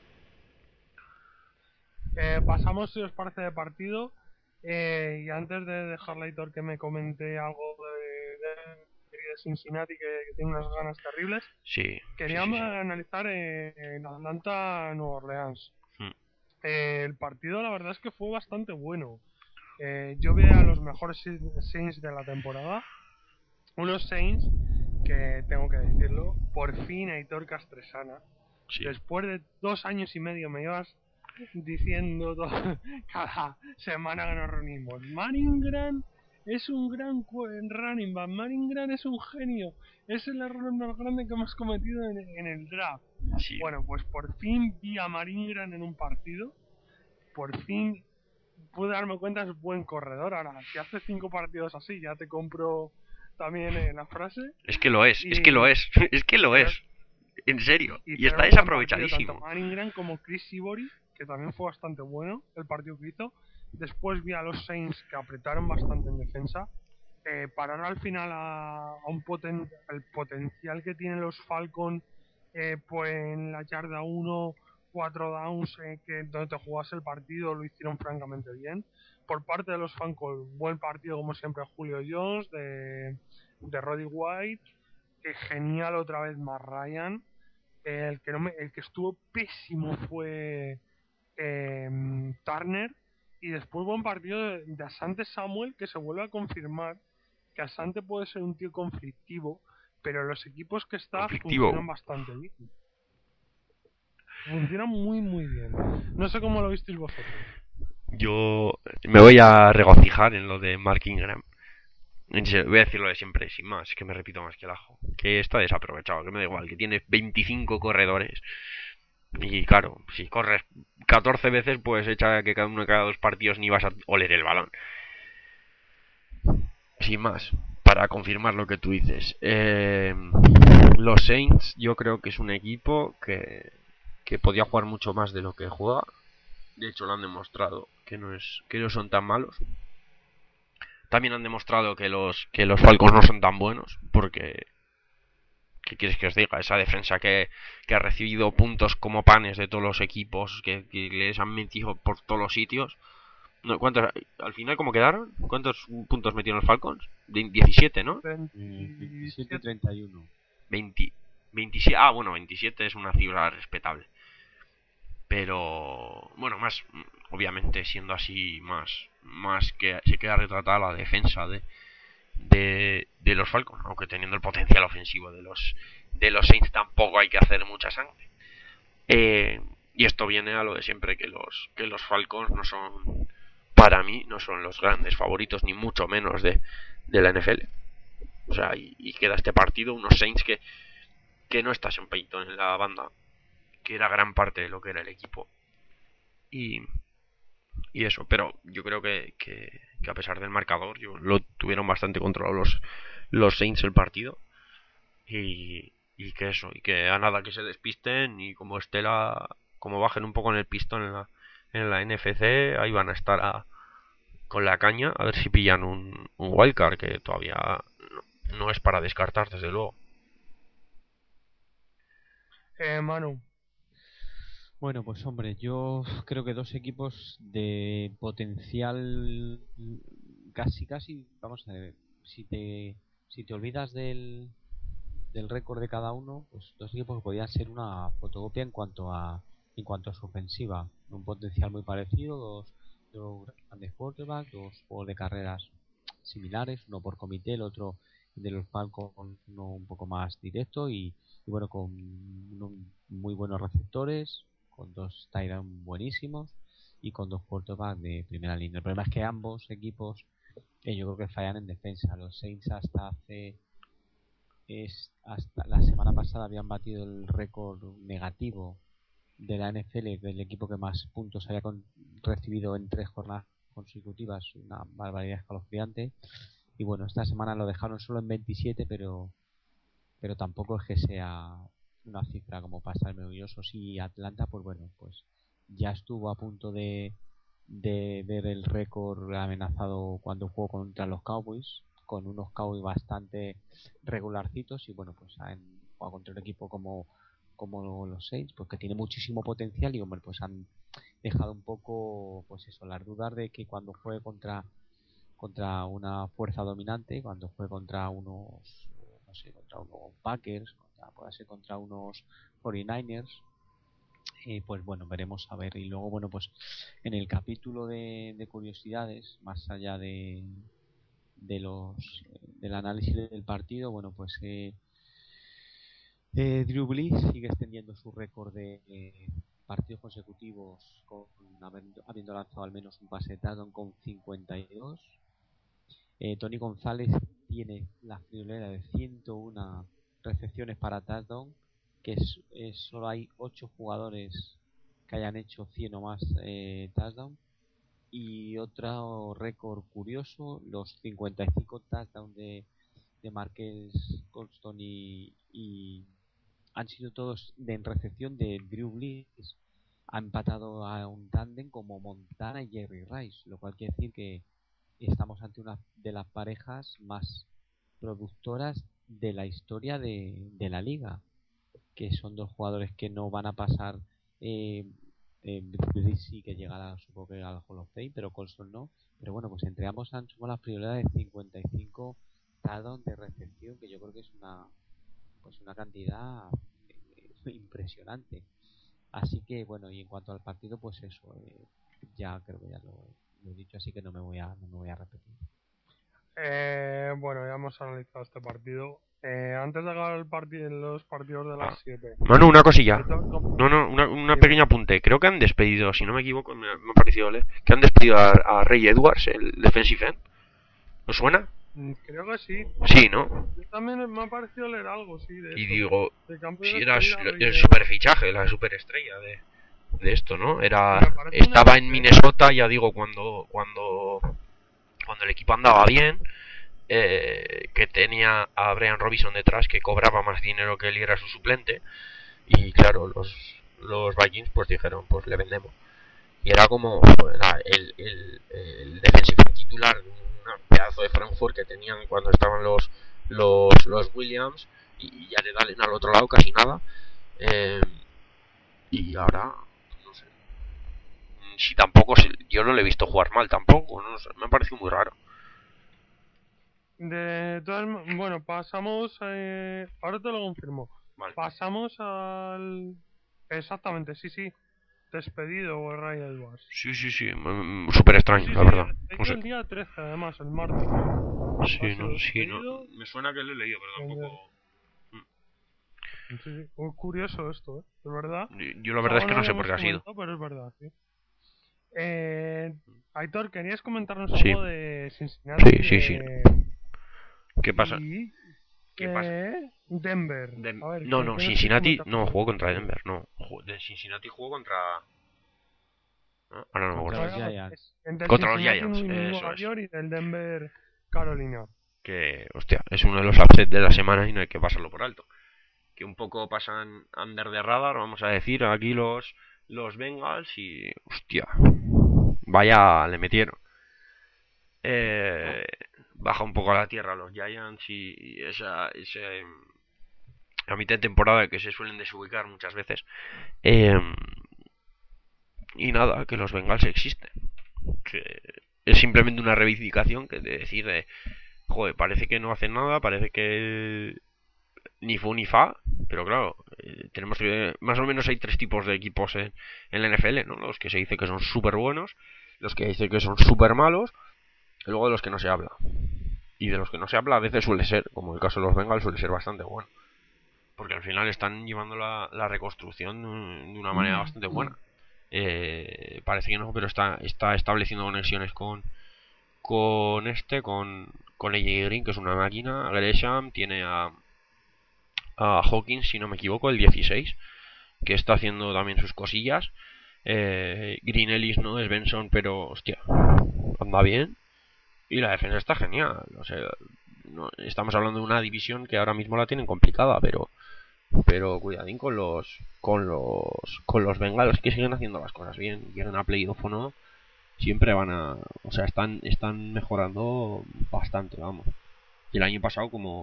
Eh, pasamos, si os parece, de partido. Eh, y antes de dejarle a Hitor que me comente algo de, de, de Cincinnati, que, que tiene unas ganas terribles, Sí, queríamos sí, sí, sí. analizar eh, en Atlanta, Nueva Orleans. Hmm. Eh, el partido, la verdad es que fue bastante bueno. Eh, yo vi a los mejores Saints de la temporada. Unos Saints que, tengo que decirlo, por fin Aitor Castresana, Sí. después de dos años y medio me ibas diciendo todo, cada semana que nos reunimos, Manningham es un gran running back, Manningham es un genio, es el error más grande que hemos cometido en, en el draft. Sí. Bueno, pues por fin vi a Manningham en un partido, por fin pude darme cuenta, es buen corredor. Ahora, si hace cinco partidos así, ya te compro también eh, la frase. Es que lo es, y, es que lo es, es que lo es. En serio, y, y está desaprovechadísimo. Tanto Manningham como Chris Sibori, que también fue bastante bueno el partido que hizo. Después vi a los Saints que apretaron bastante en defensa. Eh, parar al final a, a un poten el potencial que tienen los Falcons, eh, pues en la yarda uno, cuatro downs, eh, que donde te jugase el partido, lo hicieron francamente bien. Por parte de los Falcons, buen partido como siempre Julio Jones, de, de Roddy White, que genial otra vez más Ryan. Eh, el, que no me, el que estuvo pésimo fue eh, Turner. Y después buen partido de, de Asante Samuel, que se vuelve a confirmar que Asante puede ser un tío conflictivo, pero los equipos que está conflictivo. funcionan bastante bien. Funcionan muy muy bien. No sé cómo lo visteis vosotros. Yo me voy a regocijar en lo de Mark Ingram. Voy a decir lo de siempre, sin más, que me repito más que el ajo. Que está desaprovechado, que me da igual, que tiene veinticinco corredores. Y claro, si corres catorce veces, pues echa que cada uno de cada dos partidos ni vas a oler el balón. Sin más, para confirmar lo que tú dices. Eh, los Saints, yo creo que es un equipo que, que podía jugar mucho más de lo que juega. De hecho, lo han demostrado que no es que no son tan malos. También han demostrado que los que los Falcons no son tan buenos, porque ¿qué quieres que os diga? Esa defensa que, que ha recibido puntos como panes de todos los equipos, que, que les han metido por todos los sitios. No, ¿cuántos, al final cómo quedaron? ¿Cuántos puntos metieron los Falcons? diecisiete, ¿no? veintisiete treinta y uno. veinte, veintisiete, ah, bueno, veintisiete es una cifra respetable. Pero, bueno, más, obviamente siendo así, más, más que se queda retratada la defensa de, de, de los Falcons, aunque teniendo el potencial ofensivo de los, de los Saints tampoco hay que hacer mucha sangre. Eh, y esto viene a lo de siempre, que los, que los Falcons no son, para mí, no son los grandes favoritos, ni mucho menos de, de la N F L. O sea, y, y queda este partido, unos Saints que, que no está Sean Payton en la banda, que era gran parte de lo que era el equipo. Y, y eso, pero yo creo que, que, que a pesar del marcador, yo, lo tuvieron bastante controlado los, los Saints el partido. Y, y que eso, y que a nada que se despisten, y como esté la, como bajen un poco en el pistón en la, en la N F C, ahí van a estar a, con la caña, a ver si pillan un, un wildcard, que todavía no, no es para descartar, desde luego. Eh, Manu. Bueno, pues hombre, yo creo que dos equipos de potencial casi, casi, vamos a ver, si te si te olvidas del del récord de cada uno, pues dos equipos podían ser una fotocopia en cuanto a en cuanto a su ofensiva, un potencial muy parecido, dos, dos grandes quarterbacks, dos juegos de carreras similares, uno por comité, el otro de los Falcons, uno un poco más directo y, y bueno, con unos muy buenos receptores, con dos tight ends buenísimos y con dos quarterbacks de primera línea. El problema es que ambos equipos eh, yo creo que fallan en defensa. Los Saints hasta hace es hasta la semana pasada habían batido el récord negativo de la N F L del equipo que más puntos había con, recibido en tres jornadas consecutivas, una barbaridad escalofriante. Y bueno, esta semana lo dejaron solo en veintisiete, pero pero tampoco es que sea una cifra como para estar orgullosos. Y Atlanta, pues bueno, pues ya estuvo a punto de, de ver el récord amenazado cuando jugó contra los Cowboys, con unos Cowboys bastante regularcitos, y bueno, pues han jugado contra un equipo como como los Saints, pues que tiene muchísimo potencial, y hombre, pues han dejado un poco, pues eso, las dudas de que cuando juegue contra contra una fuerza dominante, cuando juegue contra unos, no sé, contra unos Packers, contra, puede ser contra unos cuarenta y nueve ers, eh, pues bueno, veremos a ver. Y luego, bueno, pues en el capítulo de, de curiosidades, más allá de de los del análisis del partido, bueno, pues eh, eh, Drew Brees sigue extendiendo su récord de eh, partidos consecutivos con habiendo, habiendo lanzado al menos un pase de touchdown con cincuenta y dos. Eh, Tony González tiene la friolera de ciento uno recepciones para touchdown, que es, es solo hay ocho jugadores que hayan hecho cien o más eh, touchdown. Y otro récord curioso, los cincuenta y cinco touchdowns de, de Marquez Colston y, y han sido todos de en recepción de Drew Brees. Ha empatado a un tándem como Montana y Jerry Rice, lo cual quiere decir que estamos ante una de las parejas más productoras de la historia de, de la liga, que son dos jugadores que no van a pasar. eh, eh, Brees sí que llegará, supongo que al Hall of Fame, pero Colson no. Pero bueno, pues entre ambos han sumado la prioridad de cincuenta y cinco touchdowns de recepción, que yo creo que es una pues una cantidad eh, impresionante. Así que bueno, y en cuanto al partido, pues eso, eh, ya creo que ya lo, lo he dicho, así que no me voy a no me voy a repetir. Eh, bueno, ya hemos analizado este partido. Eh, antes de acabar el partido, los partidos de las Ah. siete. Manu, una cosilla. Aitor, ¿cómo- No, no, una, una Dime. pequeña apunte. Creo que han despedido, si no me equivoco, me, me ha parecido leer, que han despedido a, a Ray Edwards, el defensive end. ¿Os suena? Mm, Creo que sí. Sí, ¿no? Yo también me ha parecido leer algo, sí, de Y eso. digo, De campo si de era despedida, el Rey super fichaje, la superestrella de, de esto, ¿no? Era, Me parece una estaba en idea. Minnesota, ya digo, cuando cuando cuando el equipo andaba bien, eh, que tenía a Brian Robinson detrás, que cobraba más dinero que él y era su suplente, y claro, los los Vikings pues dijeron, pues le vendemos. Y era como era el, el, el defensive titular, un pedazo de Frankfurt que tenían cuando estaban los los, los Williams, y ya le dan al otro lado casi nada. Eh, y ahora, no sé. Si tampoco, si, yo no le he visto jugar mal tampoco, no sé, me ha parecido muy raro. De todas ma- bueno, pasamos. Eh, ahora te lo confirmo. Vale. Pasamos al. Exactamente, sí, sí. Despedido Ray Edwards. Sí, sí, sí, mm, súper extraño, Sí, la sí, verdad. despedido No sé. el día trece, además, el martes. Sí, ha no, sido sí, no. despedido. Me suena que lo he leído, pero tampoco. Sí, sí. Muy curioso esto, ¿eh? Es verdad. Yo la verdad es que no sé por hemos qué ha sido. comentado, pero es verdad, sí. Eh, Aitor, ¿querías comentarnos Sí. algo de Cincinnati? Sí, sí, sí. de- ¿Qué pasa? y, ¿Qué pasa? eh, Denver. Dem- A ver, no, ¿qué- no, qué nos Cincinnati comentas? no jugó contra Denver, no. Ju- De Cincinnati jugó contra. ¿No? Ahora no me acuerdo. Contra los Ahora, Giants. entre Contra los Cincinnati, Giants, Nueva eso es. York y el Denver, Carolina. Que, hostia, es uno de los upsets de la semana y no hay que pasarlo por alto. Que un poco pasan under the radar, vamos a decir, aquí los los Bengals y, hostia, vaya, le metieron. Eh, baja un poco a la tierra los Giants y, y esa, ese, a mitad de temporada que se suelen desubicar muchas veces. Eh, y nada, que los Bengals existen. Que es simplemente una reivindicación que de decir de joder, parece que no hacen nada, parece que ni fu ni fa, pero claro, eh, tenemos que, más o menos hay tres tipos de equipos en, en la N F L, ¿no? Los que se dice que son súper buenos, los que dice que son súper malos, y luego de los que no se habla. Y de los que no se habla a veces suele ser, como el caso de los Bengals, suele ser bastante bueno. Porque al final están llevando la, la reconstrucción de una manera bastante buena. Eh, parece que no, pero está, está estableciendo conexiones con con este, con con A J Green, que es una máquina. Gresham tiene a a Hawkins, si no me equivoco, el dieciséis, que está haciendo también sus cosillas. Eh, Green Ellis no es Benson, pero hostia, anda bien. Y la defensa está genial. O sea, no, estamos hablando de una división que ahora mismo la tienen complicada, pero pero cuidadín con los con los con los Bengals, que siguen haciendo las cosas bien. Llegan a playoff o no, siempre van a, o sea, están están mejorando bastante, vamos. Y el año pasado, como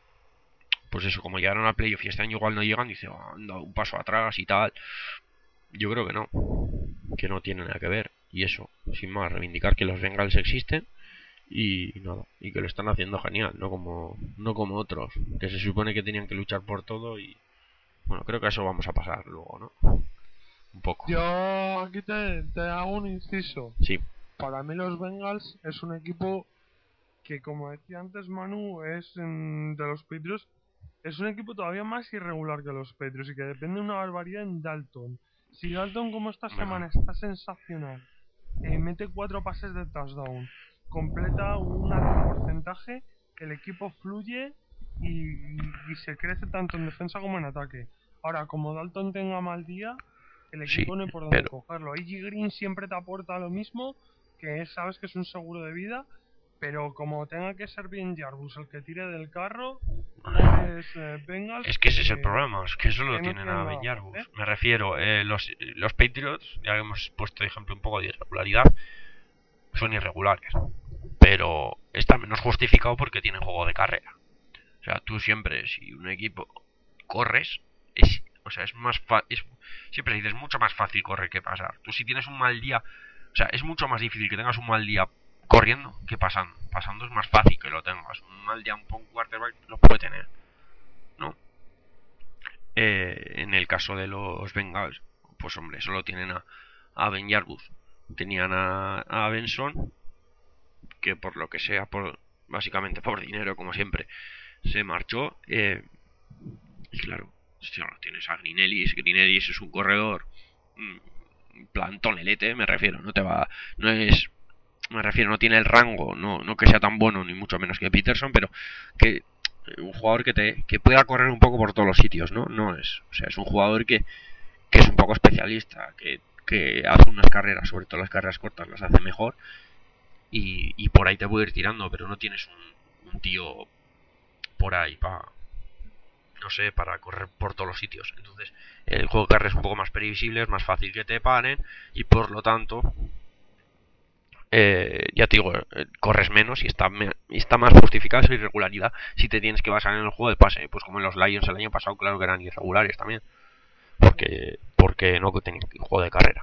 pues eso, como llegaron al playoff y este año igual no llegan, dice, oh, han dado un paso atrás y tal. Yo creo que no, que no tiene nada que ver. Y eso, sin más, reivindicar que los Bengals existen y nada, y que lo están haciendo genial, no como no como otros que se supone que tenían que luchar por todo. Y bueno, creo que a eso vamos a pasar luego, ¿no? Un poco. Yo aquí te, te hago un inciso. Sí. Para mí los Bengals es un equipo que, como decía antes Manu, es mm, de los Patriots, es un equipo todavía más irregular que los Patriots y que depende una barbaridad en Dalton. Si Dalton, como esta semana está sensacional, eh, mete cuatro pases de touchdown, completa un alto porcentaje, el equipo fluye y, y, y se crece tanto en defensa como en ataque. Ahora, como Dalton tenga mal día, el equipo Sí, no hay por dónde pero cogerlo. A J. Green siempre te aporta lo mismo, que es, sabes que es un seguro de vida, pero como tenga que ser bien Jarvis el que tire del carro, es eh, Bengals. es que ese es el eh, problema, es que eso lo que no tienen tienen a nada Ben más, Jarvis. ¿eh? Me refiero, eh, los, los Patriots, ya hemos puesto de ejemplo un poco de irregularidad, son irregulares, pero está menos justificado porque tienen juego de carrera. O sea, tú siempre, si un equipo corres, es, o sea, es más fácil, siempre dices, mucho más fácil correr que pasar. Tú si tienes un mal día, o sea, es mucho más difícil que tengas un mal día corriendo que pasando. Pasando es más fácil que lo tengas. Un mal día, un poco quarterback lo puede tener, ¿no? Eh, en el caso de los Bengals, pues hombre, solo tienen a, a Ben Jarvis. Tenían a, a Benson, que por lo que sea, por básicamente por dinero, como siempre, se marchó. Eh, y claro, si ahora tienes a Green Ellis, Green Ellis es un corredor, mm, plan tonelete, me refiero, no te va, no es, me refiero, no tiene el rango, no, no que sea tan bueno ni mucho menos que Peterson, pero que un jugador que te que pueda correr un poco por todos los sitios, no, no es, o sea, es un jugador que que es un poco especialista, que que hace unas carreras, sobre todo las carreras cortas, las hace mejor. Y, y por ahí te puede ir tirando, pero no tienes un, un tío por ahí para, no sé, para correr por todos los sitios. Entonces el juego de carrera es un poco más previsible, es más fácil que te paren y por lo tanto, eh, ya te digo, eh, corres menos y está, me, está más justificada esa irregularidad si te tienes que basar en el juego de pase. Pues como en los Lions el año pasado, claro que eran irregulares también, porque porque no tenían juego de carrera.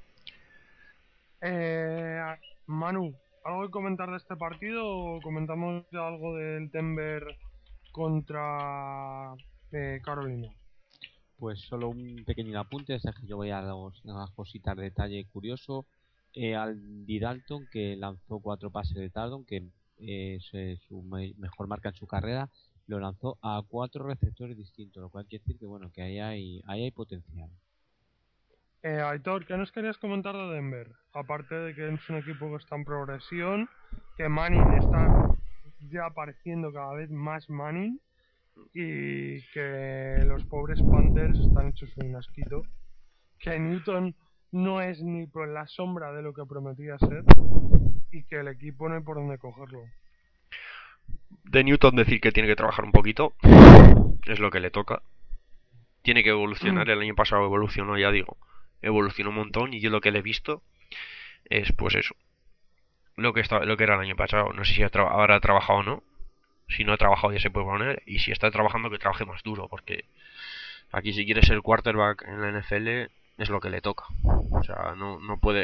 Eh, Manu, ¿algo que comentar de este partido o comentamos ya algo del Denver contra eh, Carolina? Pues solo un pequeño apunte, es que yo voy a, los, a las cositas de detalle curioso. Eh, Andy Dalton, que lanzó cuatro pases de touchdown, que eh, es eh, su me mejor marca en su carrera, lo lanzó a cuatro receptores distintos, lo cual quiere decir que bueno, que ahí hay, ahí hay potencial. Eh, Aitor, ¿qué nos querías comentar de Denver? Aparte de que es un equipo que está en progresión, que Manning está ya apareciendo cada vez más Manning y que los pobres Panthers están hechos un asquito, que Newton no es ni por la sombra de lo que prometía ser y que el equipo no hay por dónde cogerlo. De Newton decir que tiene que trabajar un poquito, es lo que le toca. Tiene que evolucionar, el año pasado evolucionó, ya digo, evolucionó un montón y yo lo que le he visto es pues eso, lo que está, lo que era el año pasado. No sé si ahora ha trabajado o no. Si no ha trabajado ya se puede poner, y si está trabajando que trabaje más duro, porque aquí si quiere ser quarterback en la N F L es lo que le toca. O sea, no, no puede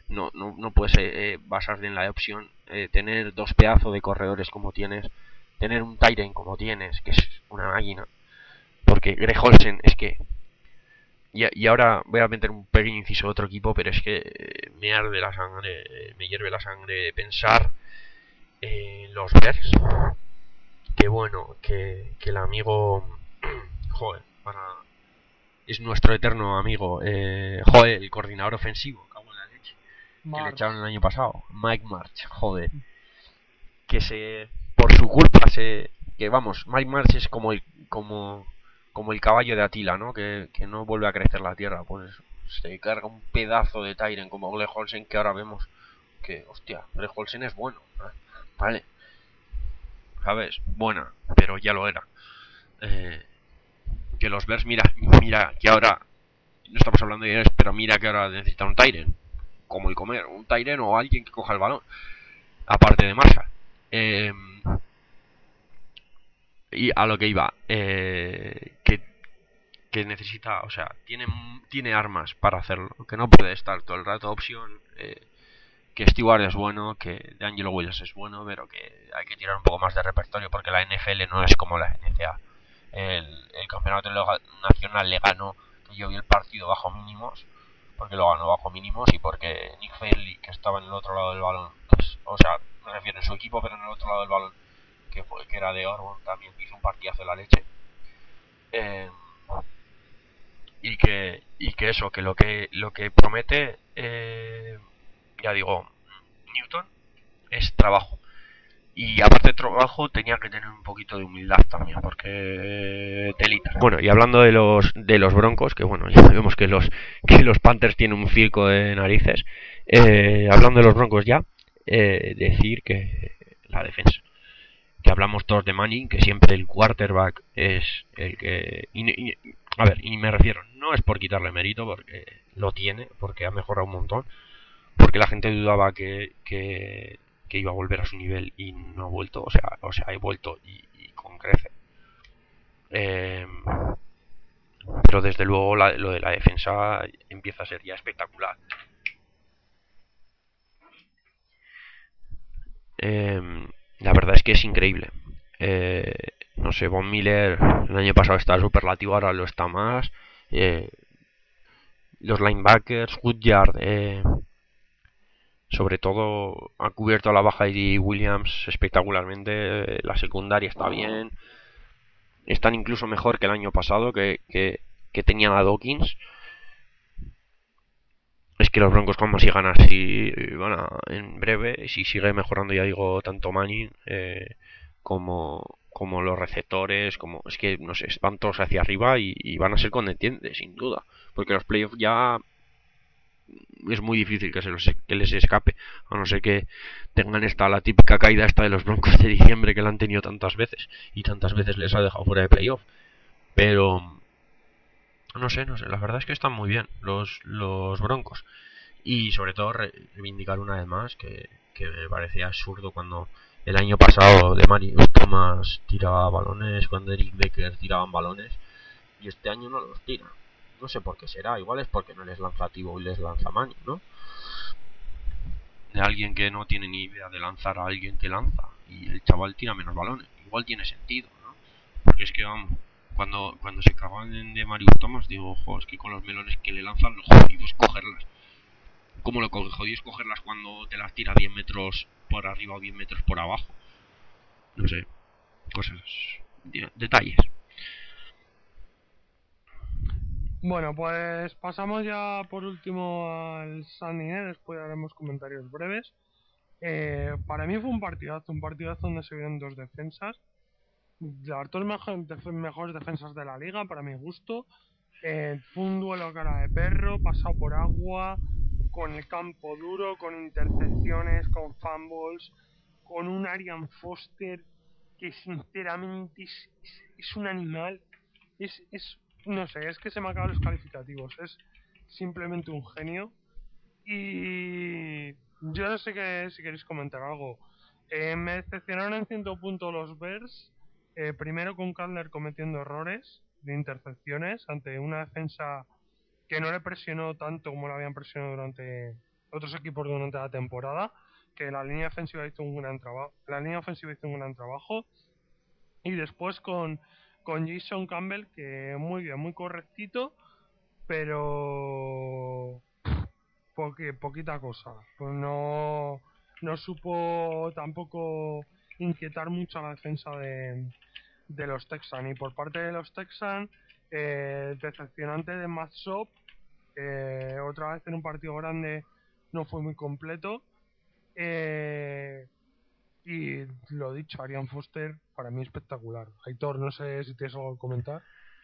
no, no, no puedes eh, basarte en la opción, eh, tener dos pedazos de corredores como tienes, tener un Tyren como tienes, que es una máquina, porque Greg Olsen es que, y, y ahora voy a meter un pequeño inciso de otro equipo, pero es que eh, me arde la sangre, eh, me hierve la sangre pensar en los Bears. Que bueno, que, que el amigo, joder, para, es nuestro eterno amigo, eh, joder, el coordinador ofensivo, cago en la leche, que le March. echaron el año pasado, Mike March, joder, que se, por su culpa se, que vamos, Mike March es como el, como, como el caballo de Atila, ¿no? Que, que no vuelve a crecer la tierra, pues se carga un pedazo de Tyren como Greg Olsen, que ahora vemos que, hostia, Greg Olsen es bueno, ¿eh? Vale, ¿sabes? Buena, pero ya lo era. Eh, que los Bears, mira, mira, que ahora, no estamos hablando de ellos, pero mira que ahora necesitan un Tyren, como el comer, un Tyren o alguien que coja el balón, aparte de Marshall. Eh, y a lo que iba, eh, que, que necesita, o sea, tiene, tiene armas para hacerlo, que no puede estar todo el rato opción, eh, que Stewart es bueno, que D'Angelo Williams es bueno, pero que hay que tirar un poco más de repertorio porque la N F L no es como la N C A A. El, el campeonato nacional le ganó, que yo vi el partido bajo mínimos, porque lo ganó bajo mínimos y porque Nick Fairley, que estaba en el otro lado del balón, pues, o sea, me refiero en su equipo, pero en el otro lado del balón, que fue que era de Auburn, también hizo un partidazo de la leche. Eh, y que y que eso, que lo que lo que promete, eh, ya digo, Newton es trabajo. Y aparte de trabajo tenía que tener un poquito de humildad también, porque telita. Bueno, y hablando de los de los Broncos, que bueno, ya vemos que los que los Panthers tienen un circo de narices. Eh, hablando de los Broncos ya, eh, decir que la defensa, que hablamos todos de Manning, que siempre el quarterback es el que... Y, y, a ver, y me refiero, no es por quitarle mérito, porque lo tiene, porque ha mejorado un montón, porque la gente dudaba que, que, que iba a volver a su nivel y no ha vuelto, o sea, o sea, ha vuelto y, y con crece. Eh, pero desde luego la, lo de la defensa empieza a ser ya espectacular. Eh, la verdad es que es increíble. Eh, no sé, Von Miller el año pasado estaba superlativo, ahora lo está más. Eh, los linebackers, Woodyard, eh, sobre todo ha cubierto a la baja de Williams espectacularmente. La secundaria está bien, están incluso mejor que el año pasado, que, que, que tenían a Dawkins. Es que los Broncos, como sigan así, bueno, en breve, si sigue mejorando, ya digo, tanto Manning eh, como, como los receptores, como es que no sé, van todos hacia arriba y, y van a ser contendientes, sin duda, porque los playoffs ya es muy difícil que se los, que les escape, a no ser que tengan esta la típica caída esta de los Broncos de diciembre, que la han tenido tantas veces y tantas veces les ha dejado fuera de playoff. Pero no sé, no sé, la verdad es que están muy bien los, los Broncos. Y sobre todo reivindicar una vez más que, que me parecía absurdo cuando el año pasado de Marius Thomas tiraba balones, cuando Eric Decker tiraban balones, y este año no los tira. No sé por qué será, igual es porque no les lanza Tivo y les lanza Manning, ¿no? De alguien que no tiene ni idea de lanzar a alguien que lanza, y el chaval tira menos balones. Igual tiene sentido, ¿no? Porque es que vamos, cuando, cuando se acaban de Marius Thomas, digo, ojo, es que con los melones que le lanzan, los jodidos cogerlas. ¿Cómo lo jodís cogerlas cuando te las tira diez metros por arriba o diez metros por abajo? No sé, cosas, detalles. Bueno, pues pasamos ya por último al Sunday, después haremos comentarios breves. Eh, para mí fue un partidazo, un partidazo donde se vieron dos defensas, las dos mejor, def mejores defensas de la liga, para mi gusto. Eh, fue un duelo cara de perro, pasado por agua, con el campo duro, con intercepciones, con fumbles, con un Arian Foster que sinceramente es, es, es un animal. Es, es, no sé, es que se me acaban los calificativos. Es simplemente un genio. Y yo no sé que, si queréis comentar algo. Eh, me decepcionaron en cierto punto los Bears. Eh, primero con Cutler cometiendo errores de intercepciones ante una defensa que no le presionó tanto como lo habían presionado durante, otros equipos durante la temporada, que la línea defensiva hizo un gran trabajo, la línea ofensiva hizo un gran trabajo, y después con, con Jason Campbell, que muy bien, muy correctito, pero poqui, poquita cosa, pues no, no supo tampoco inquietar mucho a la defensa de, de los Texans. Y por parte de los Texans, eh, decepcionante de Matt Schaub, eh, otra vez en un partido grande no fue muy completo, eh, y lo dicho, Arian Foster para mí espectacular. Aitor, no sé si tienes algo que comentar.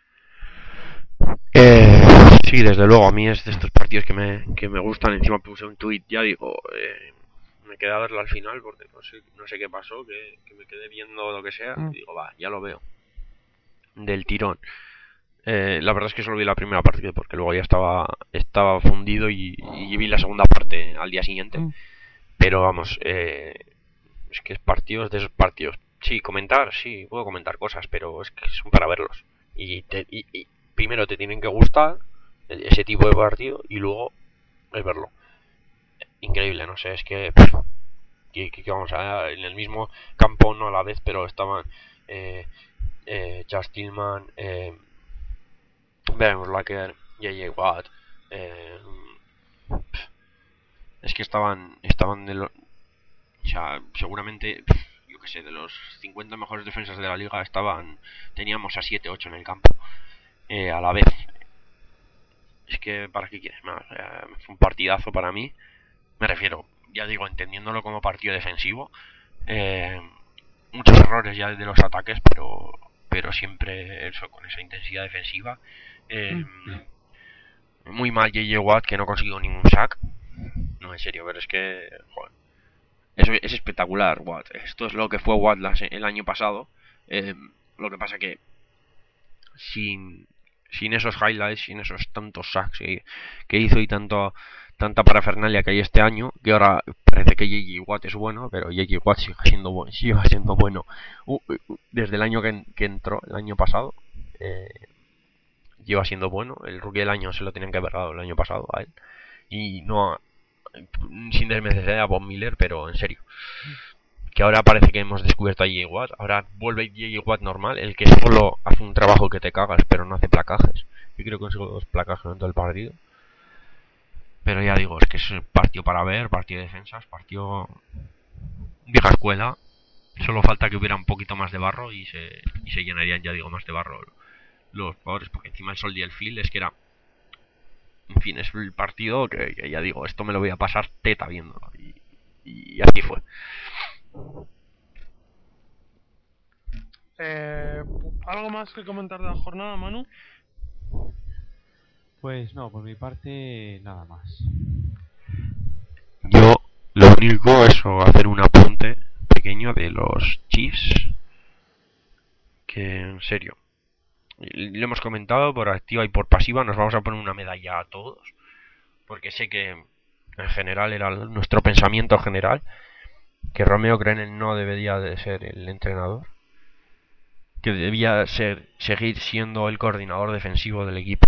Eh, sí, desde luego, a mí es de estos partidos que me, que me gustan. Encima puse un tweet, ya digo, eh, me quedé a verlo al final porque no sé, no sé qué pasó, que, que me quedé viendo lo que sea, y digo, va, ya lo veo, del tirón. Eh, la verdad es que solo vi la primera parte porque luego ya estaba estaba fundido y, y vi la segunda parte al día siguiente. Mm. Pero vamos, eh, es que es partidos de esos partidos. Sí, comentar, sí, puedo comentar cosas, pero es que son para verlos. Y, te, y, y primero te tienen que gustar ese tipo de partido y luego es verlo. Increíble, no sé, es que, que, que vamos a en el mismo campo, no a la vez, pero estaban eh, eh, Josh Tillman, eh, Ben Urlacher, J J Watt, eh, es que estaban estaban de lo, o sea, seguramente, yo que sé, de los cincuenta mejores defensas de la liga estaban, teníamos a siete ocho en el campo, eh, a la vez. Es que, ¿para qué quieres más? Eh, fue un partidazo para mí, me refiero, ya digo, entendiéndolo como partido defensivo, eh, muchos errores ya de los ataques, pero pero siempre eso, con esa intensidad defensiva. Eh, mm. Muy mal J J Watt, que no consiguió ningún sack. No, en serio, pero es que, joder, eso es espectacular, Watt. Esto es lo que fue Watt el año pasado. Eh, lo que pasa que sin sin esos highlights, sin esos tantos sacks que, que hizo y tanto tanta parafernalia que hay este año, que ahora parece que J J Watt es bueno, pero J J Watt sigue siendo bueno, sigue siendo bueno uh, uh, desde el año que, que entró, el año pasado, eh, lleva siendo bueno. El rookie del año se lo tenían que haber dado el año pasado a él, y no a, sin desmerecer a Von Miller, pero en serio, que ahora parece que hemos descubierto a J J Watt. Ahora vuelve J J Watt normal, el que solo hace un trabajo que te cagas, pero no hace placajes. Yo creo que consigo dos placajes en todo el partido. Pero ya digo, es que es partido para ver, partido de defensas, partido vieja escuela. Solo falta que hubiera un poquito más de barro y se, y se llenarían, ya digo, más de barro los jugadores, porque encima el Soldier Field es que era, en fin, es el partido que, que ya digo, esto me lo voy a pasar teta viéndolo, y, y así fue. Eh, ¿Algo más que comentar de la jornada, Manu? Pues no, por mi parte nada más. Yo lo único es hacer un apunte pequeño de los Chiefs, que en serio, lo hemos comentado por activa y por pasiva, nos vamos a poner una medalla a todos, porque sé que en general era nuestro pensamiento general, que Romeo Crennel no debería de ser el entrenador, que debía ser seguir siendo el coordinador defensivo del equipo.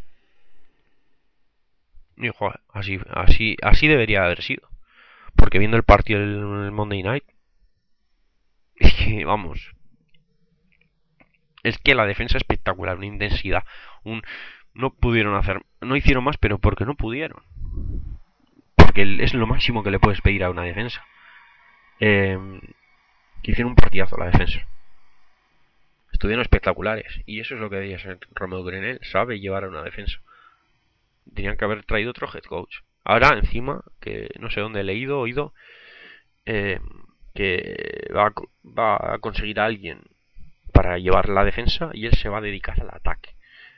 Y joder, así, así, así debería haber sido, porque viendo el partido del Monday Night, es que vamos, es que la defensa es espectacular, una intensidad, un no pudieron hacer, no hicieron más, pero porque no pudieron, porque es lo máximo que le puedes pedir a una defensa. Eh, que hicieron un partidazo la defensa, estuvieron espectaculares, y eso es lo que debía ser Romeo Crennel, sabe llevar a una defensa. Tenían que haber traído otro head coach. Ahora encima, que no sé dónde he leído, oído, eh, que va a, va a conseguir a alguien para llevar la defensa y él se va a dedicar al ataque.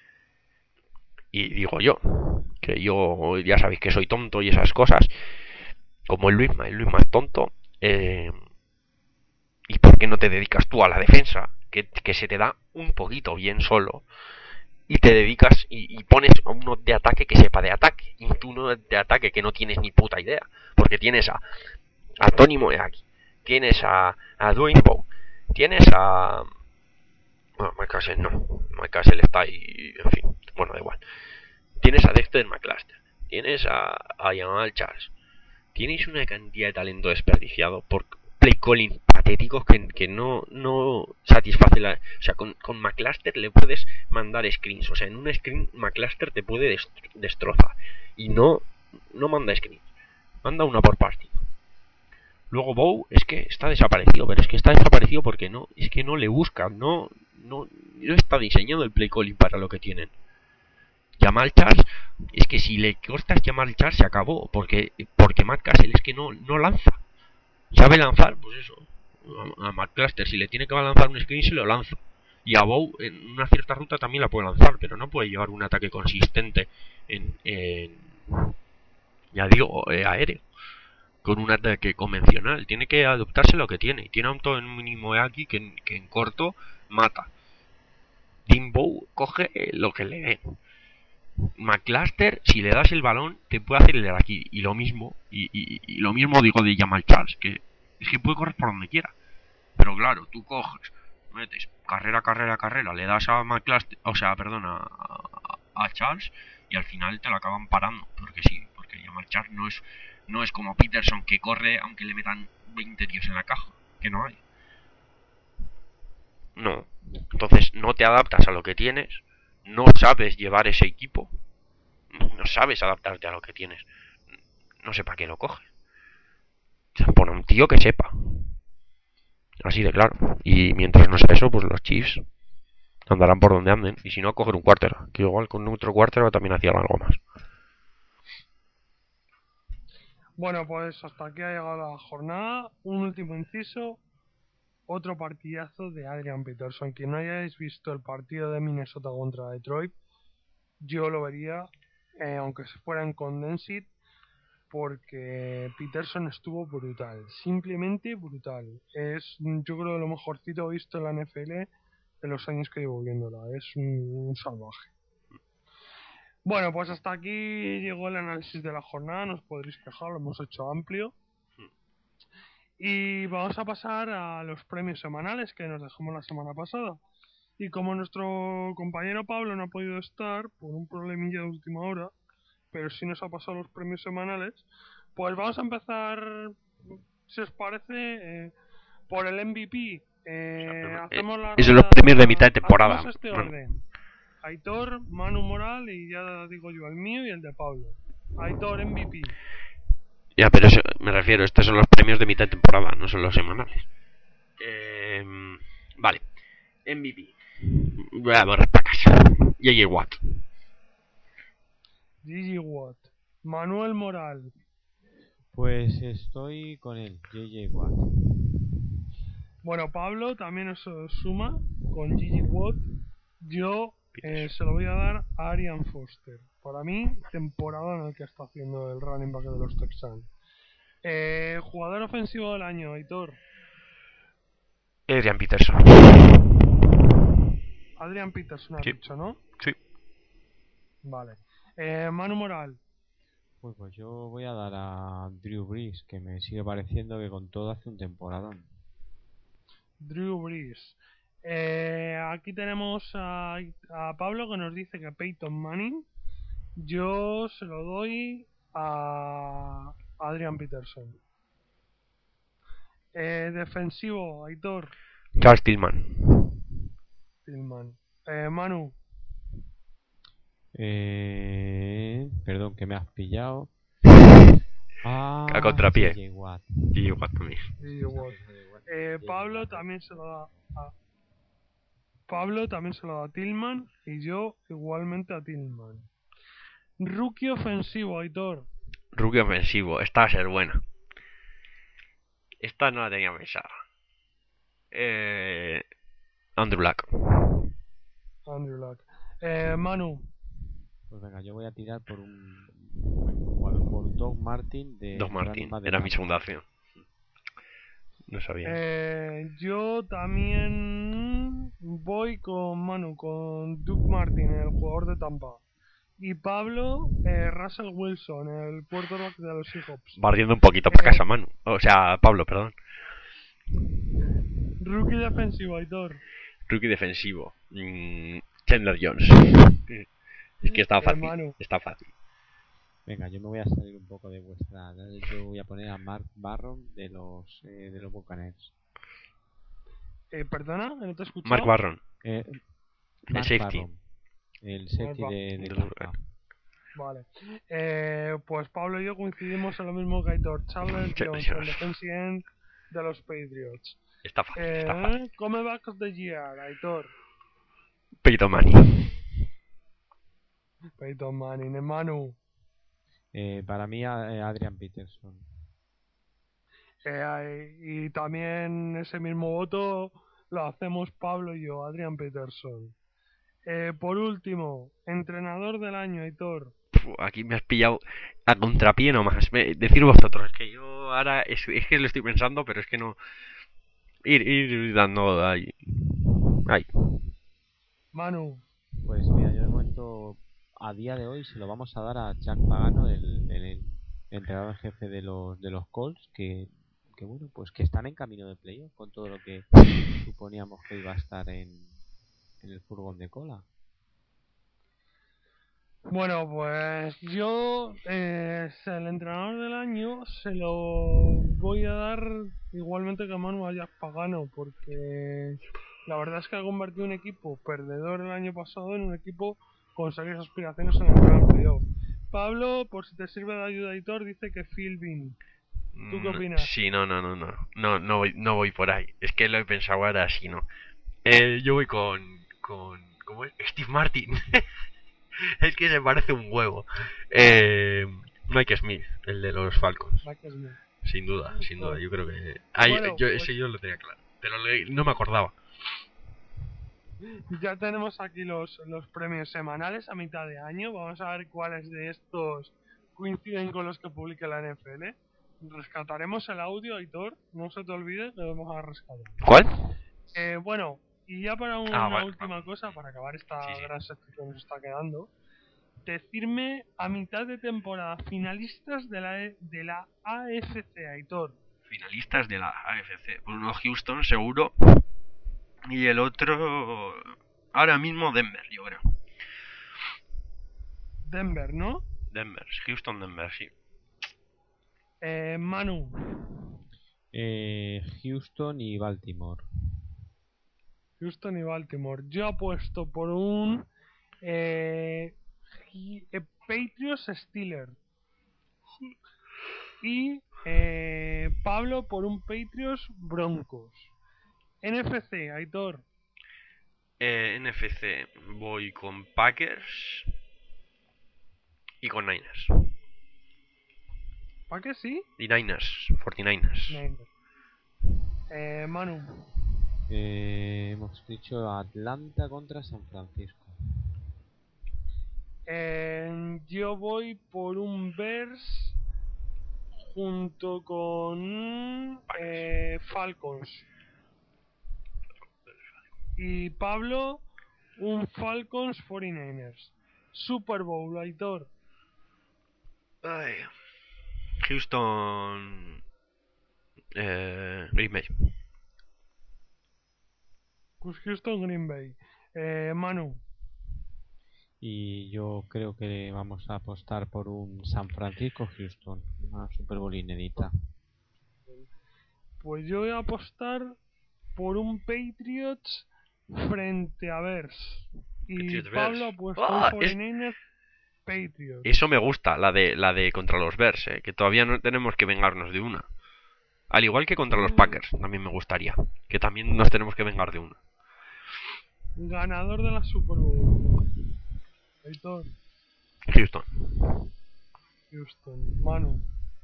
Y digo yo, que yo ya sabéis que soy tonto y esas cosas, como el Luisma, el Luisma es tonto, eh, ¿y por qué no te dedicas tú a la defensa? Que, que se te da un poquito bien solo, y te dedicas y, y pones a uno de ataque que sepa de ataque, y tú uno de ataque que no tienes ni puta idea, porque tienes a, a Tony Moeaki, tienes a, a Dwayne Bowe, tienes a... Bueno, Mike Castle no, Mike Castle está ahí, en fin, bueno, da igual. Tienes a Dexter McCluster, tienes a, a Jamal Charles, Tenéis una cantidad de talento desperdiciado por play calling patéticos que, que no, no satisface la... O sea, con, con McCluster le puedes mandar screens. O sea, en un screen McCluster te puede destro destrozar. Y no, no manda screens. Manda una por partido. Luego Bow es que está desaparecido. Pero es que está desaparecido porque no... Es que no le buscan. No, no, no está diseñado el play calling para lo que tienen. Jamal Charles, es que si le cortas Jamal Charles se acabó, porque porque Matt Cassell es que no, no lanza. Sabe lanzar, pues eso. A, a McCluster, si le tiene que lanzar un screen, se lo lanza. Y a Bow, en una cierta ruta también la puede lanzar, pero no puede llevar un ataque consistente en, en ya digo, eh, aéreo. Con un ataque convencional. Tiene que adaptarse a lo que tiene. Y tiene un todo mínimo aquí que, que en corto mata. Tim Bow coge eh, lo que le den. McCluster, si le das el balón, te puede hacer el de aquí. Y lo mismo, y, y, y lo mismo digo de Jamal Charles, que es que puede correr por donde quiera. Pero claro, tú coges, metes carrera, carrera, carrera, le das a McCluster, o sea, perdona, a, a Charles, y al final te lo acaban parando. Porque sí, porque Jamal Charles no es, no es como Peterson, que corre aunque le metan veinte tíos en la caja, que no hay. No, entonces no te adaptas a lo que tienes. No sabes llevar ese equipo. No sabes adaptarte a lo que tienes. No sé para qué lo coges. Pon a un tío que sepa. Así de claro. Y mientras no sea eso, pues los Chiefs andarán por donde anden. Y si no, coger un quarter. Que igual con otro quarter también hacían algo más. Bueno, pues hasta aquí ha llegado la jornada. Un último inciso. Otro partidazo de Adrian Peterson. Quien no hayáis visto el partido de Minnesota contra Detroit, yo lo vería, eh, aunque se fuera en Condensed, porque Peterson estuvo brutal, simplemente brutal. Es, yo creo, lo mejorcito visto en la N F L de los años que llevo viéndola. Es un, un salvaje. Bueno, pues hasta aquí llegó el análisis de la jornada. No os podréis quejar, lo hemos hecho amplio. Y vamos a pasar a los premios semanales que nos dejamos la semana pasada. Y como nuestro compañero Pablo no ha podido estar por un problemilla de última hora, pero sí nos ha pasado los premios semanales, pues vamos a empezar, si os parece, eh, por el M V P. Eh, O sea, hacemos la esos son los premios de mitad de temporada. Hacemos este Bueno. orden. Aitor, Manu Moral y ya digo yo el mío y el de Pablo. Aitor, M V P. Ya, pero eso, me refiero, estos son los premios de mitad de temporada, no son los semanales. Eh, vale. M V P. Voy a borrar para casa. J J Watt. J J Watt. Manuel Moral. Pues estoy con él, J J Watt. Bueno, Pablo también os suma con J J Watt. Yo eh, se lo voy a dar a Arian Foster. Para mí, temporada en el que está haciendo el running back de los Texans. Eh, jugador ofensivo del año, Aitor. Adrian Peterson. Adrian Peterson ha Sí. dicho, ¿no? Sí. Vale. Eh, Manu Moral. Pues, pues yo voy a dar a Drew Brees, que me sigue pareciendo que con todo hace un temporadón. Drew Brees. Eh, aquí tenemos a, a Pablo que nos dice que Peyton Manning. Yo se lo doy a Adrian Peterson. Eh, defensivo, Aitor. Charles Tillman. Tillman. Eh, Manu. Eh, perdón, que me has pillado. Ah, A contrapié. J J Watt. J J Watt también. J J Watt. Eh, Pablo también se lo da a Pablo también se lo da a Tillman y yo igualmente a Tillman. Rookie ofensivo, Aitor. Rookie ofensivo. Esta va a ser buena. Esta no la tenía pensada. Eh, Andrew Luck. Andrew Luck. Eh, Manu. Pues venga, yo voy a tirar por un por, por Doug Martin de Doug Martin. running back de Era mi Tampa. segunda opción. No sabía. Eh, yo también voy con Manu, con Doug Martin, el jugador de Tampa. Y Pablo, eh, Russell Wilson, el quarterback de los Seahawks. Barriendo un poquito para Eh, casa, Manu. O sea, Pablo, perdón. Rookie defensivo, Aitor. Rookie defensivo. Mm, Chandler Jones. Es que está Eh, fácil. Manu. Está fácil. Venga, yo me voy a salir un poco de vuestra. Yo voy a poner a Mark Barron de los eh, de los Buccaneers. Eh, ¿Perdona? ¿No te he escuchado? Mark Barron, Eh, el Mark safety. Barron, el safety Mark de, de De los Tampa. Buccaneers. Vale. Eh, pues Pablo y yo coincidimos en lo mismo que Aitor Charles Sí, Jones, Dios. el defensive end de los Patriots. Está fácil, está fácil. Eh, comeback of the year, Aitor. Peyton Manning. Peyton Manning, eh, Manu. Eh, para mí, a- eh, Adrian Peterson. Eh, hay- y también ese mismo voto lo hacemos Pablo y yo, Adrian Peterson. Eh, por último, entrenador del año, Aitor. Fu, Aquí me has pillado a contrapié nomás. Me- decir vosotros, es que yo ahora es, es que lo estoy pensando, pero es que no. Ir, ir dando ahí. Ahí. Manu. Pues mira, yo de momento, a día de hoy, se lo vamos a dar a Jack Pagano, el, el, el entrenador jefe de los de los Colts, que, que bueno, pues que están en camino de playoff con todo lo que suponíamos que iba a estar en, en el furgón de cola. Bueno, pues yo, eh, el entrenador del año se lo voy a dar igualmente que a Manu a Jack Pagano, porque la verdad es que ha convertido un equipo perdedor el año pasado en un equipo con serias aspiraciones en el Gran Playoff. Pablo, por si te sirve de ayuda editor, dice que Phil Bean. ¿Tú qué Mm, opinas? Sí, no, no, no, no. No, no voy, no voy por ahí. Es que lo he pensado ahora así, ¿no? Eh, yo voy con. con. ¿Cómo es? Steve Martin. Es que se parece un huevo. Eh, Mike Smith, el de los Falcons. Mike Smith. Sin duda, sin duda. Yo creo que. Ahí, Bueno, yo, pues- ese yo lo tenía claro. Pero le- no me acordaba. Ya tenemos aquí los, los premios semanales a mitad de año. Vamos a ver cuáles de estos coinciden con los que publique la N F L. Rescataremos el audio, Aitor. No se te olvide que lo vamos a rescatar. ¿Cuál? Eh, bueno, y ya para una Ah, vale, última vale. cosa, para acabar esta Sí, sí. gran sección que nos está quedando, decirme a mitad de temporada finalistas de la, E- de la A F C, Aitor. Finalistas de la A F C. Uno Houston, seguro. Y el otro. Ahora mismo Denver, yo creo. Denver, ¿no? Denver, Houston, Denver, sí. Eh, Manu. Eh, Houston y Baltimore. Houston y Baltimore. Yo apuesto por un eh, Gi- eh, Patriots Steelers. Y eh, Pablo por un Patriots Broncos. N F C, Aitor. Eh, N F C, voy con Packers y con Niners. ¿Para qué sí? Y Niners, cuarenta y nueve ers. Niners. Eh, Manu. Eh, hemos dicho Atlanta contra San Francisco. Eh, yo voy por un Bears junto con eh, Falcons. Y Pablo, un Falcons cuarenta y nueve ers. Super Bowl, Aitor. Ay. Houston. Eh, Green Bay. Pues Houston, Green Bay. Eh, Manu. Y yo creo que vamos a apostar por un San Francisco-Houston. Una Super Bowl inédita. Pues yo voy a apostar por un Patriots frente a Bears. Y Patriots Pablo Bears. apuesta Ah, un es- cuarenta y nueve ers Patriots. Eso me gusta, la de la de contra los Bears, eh, que todavía no tenemos que vengarnos de una. Al igual que contra los Packers, también me gustaría. Que también nos tenemos que vengar de una. Ganador de la Super Bowl. Aitor. Houston. Houston. Manu.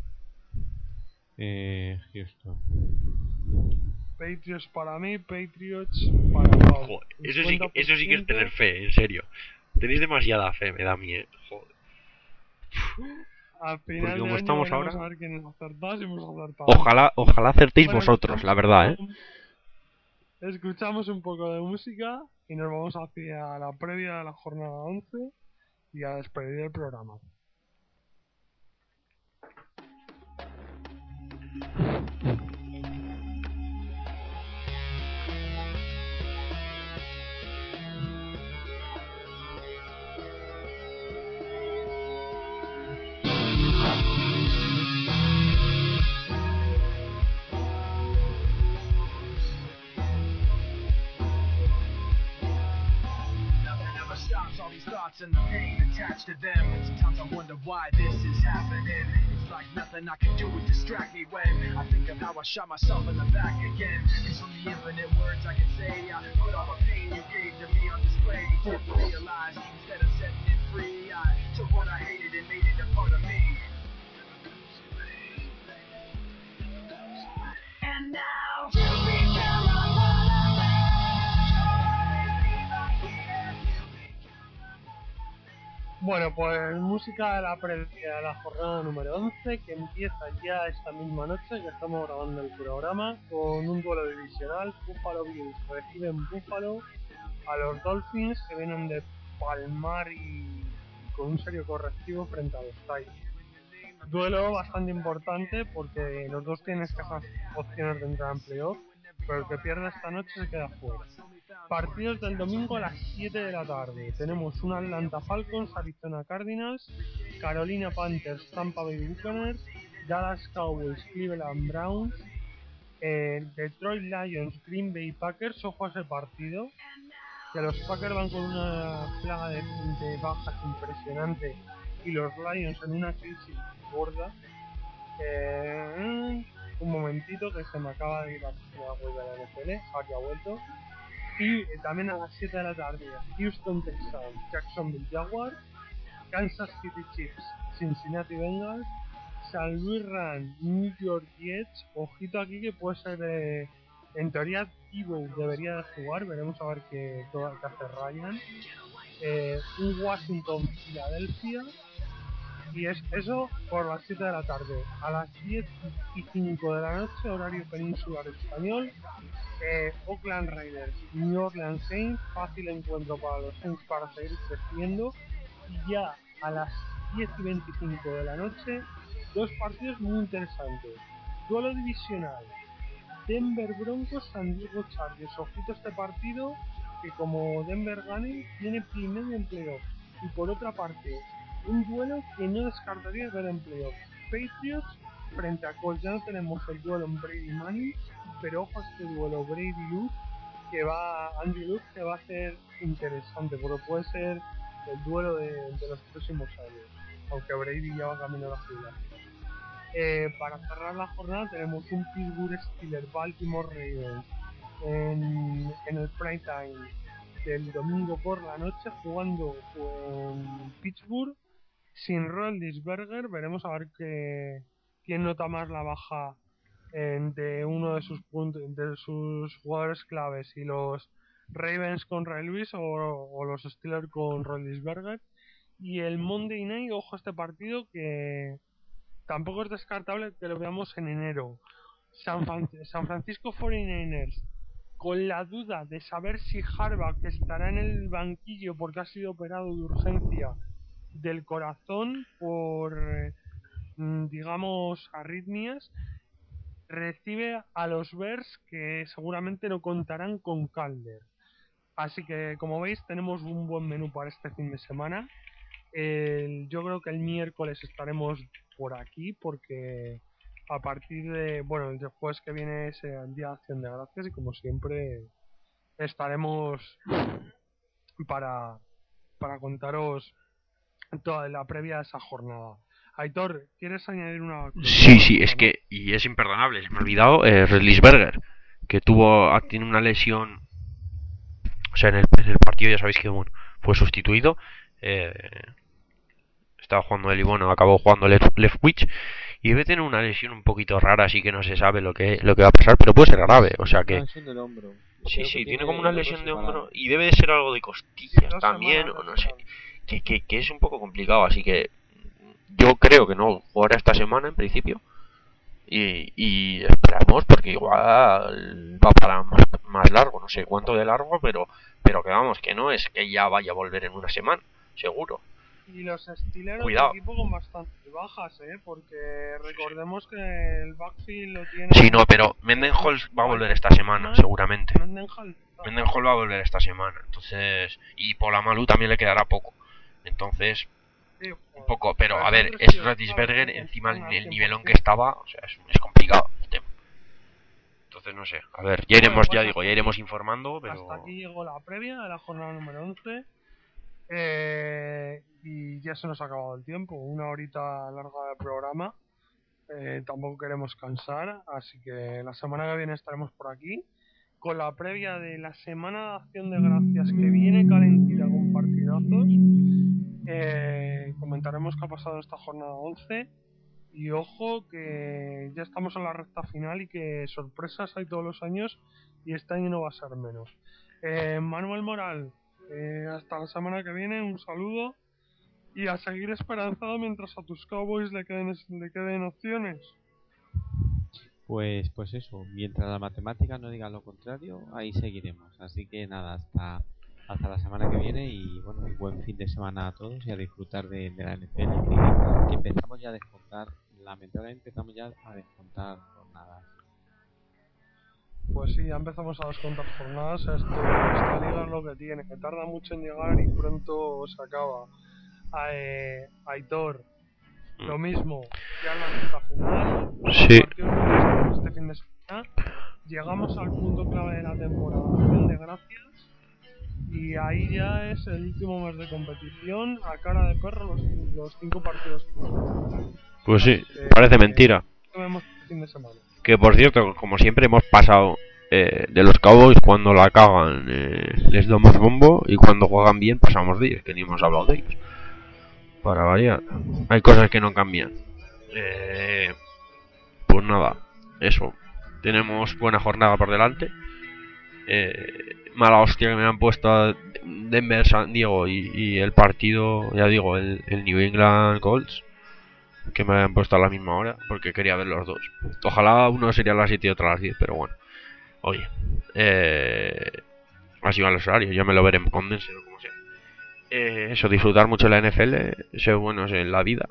Eh, Houston. Patriots para mí, Patriots para Pablo. Joder, eso sí, que- eso sí que es tener fe, en serio. Tenéis demasiada fe, me da miedo. Joder. Al final Porque de como año estamos veremos ahora- a ver quiénes acertáis y hemos acertado. Ojalá, ojalá acertéis Bueno, vosotros, la verdad, eh. Escuchamos un poco de música y nos vamos hacia la previa de la jornada once y a despedir el programa. thoughts and the pain attached to them. Sometimes I wonder why this is happening. It's like nothing I can do would distract me when I think of how I shot myself in the back again. Cause from the infinite words I can say, I put all the pain you gave to me on display. You didn't realize instead of setting it free, I took what I hated and made it a part of me. And now to become a part of me. Bueno, pues música de la previa de la jornada número once, que empieza ya esta misma noche, que estamos grabando el programa, con un duelo divisional. Buffalo Bills reciben Buffalo a los Dolphins, que vienen de palmar y con un serio correctivo frente a los Titans. Duelo bastante importante porque los dos tienen escasas opciones de entrar en playoff, pero el que pierde esta noche se queda fuera. Partidos del domingo a las siete de la tarde. Tenemos un Atlanta Falcons, Arizona Cardinals, Carolina Panthers, Tampa Bay Buccaneers, Dallas Cowboys, Cleveland Browns, eh, Detroit Lions, Green Bay Packers. Ojo a ese partido, que los Packers van con una plaga de, de bajas impresionante y los Lions en una crisis gorda. Eh, un momentito que se me acaba de ir la web de la N F L, aquí ha vuelto. Y eh, también a las siete de la tarde, Houston Texans, Jacksonville Jaguars, Kansas City Chiefs, Cincinnati Bengals, San Luis Rams, New York Jets. Ojito aquí que puede ser, eh, en teoría Tebow debería de jugar, veremos a ver qué, qué hace Ryan. Eh, un Washington Filadelfia. Y es eso por las siete de la tarde. A las diez y cinco de la noche, horario peninsular español, eh, Oakland Raiders, New Orleans Saints. Fácil encuentro para los Saints para seguir creciendo. Y ya a las diez y veinticinco de la noche, dos partidos muy interesantes. Duelo divisional, Denver Broncos, San Diego Chargers. Ojito este partido, que como Denver gane, tiene primer en playoff. Y por otra parte, un duelo que no descartaría ver en playoff. Patriots frente a Colts. Ya no tenemos el duelo en Brady Manning, pero ojo a este duelo Brady Luke, que va Andy Luke, que va a ser interesante, porque puede ser el duelo de, de los próximos años, aunque Brady ya va camino a la jubilación. Eh, para cerrar la jornada tenemos un Pittsburgh Steelers Baltimore Ravens en, en el prime time del domingo por la noche, jugando con Pittsburgh sin Roethlisberger. Veremos a ver que, quién nota más la baja eh, de uno de sus puntos, de sus jugadores claves, y los Ravens con Ray Lewis o, o los Steelers con Roethlisberger. Y el Monday Night, ojo a este partido, que tampoco es descartable que lo veamos en enero. San, Fran- San Francisco cuarenta y nueve ers, con la duda de saber si Harbaugh, que estará en el banquillo porque ha sido operado de urgencia del corazón por, eh, digamos, arritmias, recibe a los Bears, que seguramente no contarán con Calder. Así que, como veis, tenemos un buen menú para este fin de semana. El, yo creo que el miércoles estaremos por aquí, porque a partir de, bueno, el jueves que viene es el Día de Acción de Gracias, y como siempre estaremos para, para contaros toda la previa de esa jornada. Aitor, ¿quieres añadir una cosa? Sí, sí, es que, y es imperdonable, se me ha olvidado, eh, Roethlisberger, que tuvo, tiene una lesión, o sea, en el, en el partido ya sabéis que, bueno, fue sustituido, eh, estaba jugando él y bueno, acabó jugando left, Leftwich, y debe tener una lesión un poquito rara, así que no se sabe lo que, lo que va a pasar, pero puede ser grave, o sea que... Una lesión del hombro. Sí, Creo sí, que tiene como una el hombro lesión de separado. hombro, y debe de ser algo de costillas Dos también, semanas o no de sé, descanso. que, que, que es un poco complicado, así que yo creo que no jugará esta semana en principio. Y, y esperamos, porque igual va para más, más largo, no sé cuánto de largo, pero pero que vamos, que no es que ya vaya a volver en una semana, seguro. Y los Steelers, Cuidado. un equipo con bastantes bajas, ¿eh? Porque recordemos que el backfield lo tiene... Sí, no, pero Mendenhall va a volver esta semana, seguramente. Mendenhall. Mendenhall va a volver esta semana, entonces... Y Polamalu también le quedará poco. Entonces, Sí, un poco, pero a son ver, tres es tíos Roethlisberger, claves que encima están al el nivelón cien que por ciento. estaba, o sea, es, es complicado el tema. Entonces, no sé, a ver, ya iremos, Bueno, pues ya digo, hasta ya iremos aquí- informando, pero... Hasta aquí llegó la previa de la jornada número once. Eh, y ya se nos ha acabado el tiempo, una horita larga de programa. Eh, tampoco queremos cansar, así que la semana que viene estaremos por aquí con la previa de la semana de Acción de Gracias que viene calentita con partidazos. Eh, comentaremos qué ha pasado esta jornada once y ojo que ya estamos en la recta final y que sorpresas hay todos los años y este año no va a ser menos. Eh, Manuel Moral, eh, hasta la semana que viene, un saludo y a seguir esperanzado mientras a tus Cowboys le queden, le queden opciones. Pues, pues eso, mientras la matemática no diga lo contrario, ahí seguiremos. Así que nada, hasta, hasta la semana que viene y bueno, un buen fin de semana a todos y a disfrutar de, de la N F L, que, que empezamos ya a descontar, lamentablemente empezamos ya a descontar jornadas. Pues sí, ya empezamos a descontar jornadas. Esto, esta liga es lo que tiene, que tarda mucho en llegar y pronto se acaba. A, eh, Aitor, lo mismo, ya en la recta final. Sí. Partidos este fin de semana. Llegamos al punto clave de la temporada, Acción de Gracias. Y ahí ya es el último mes de competición. A cara de perro, los, los cinco partidos. Pues sí, Eh, parece mentira. Nos vemos este fin de semana. Que por cierto, como siempre hemos pasado eh, de los Cowboys cuando la cagan, eh, les damos bombo y cuando juegan bien pasamos de ellos, que ni hemos hablado de ellos. Para variar, hay cosas que no cambian. Eh, pues nada, eso. Tenemos buena jornada por delante. Eh, mala hostia que me han puesto a Denver, San Diego y, y el partido, ya digo, el, el New England Colts, que me han puesto a la misma hora porque quería ver los dos. Ojalá uno sería a las siete y otro a las diez, pero bueno. Oye, eh, así van los horarios, ya me lo veré en Condenser o como sea. Eh, eso, disfrutar mucho de la N F L, ser buenos en la vida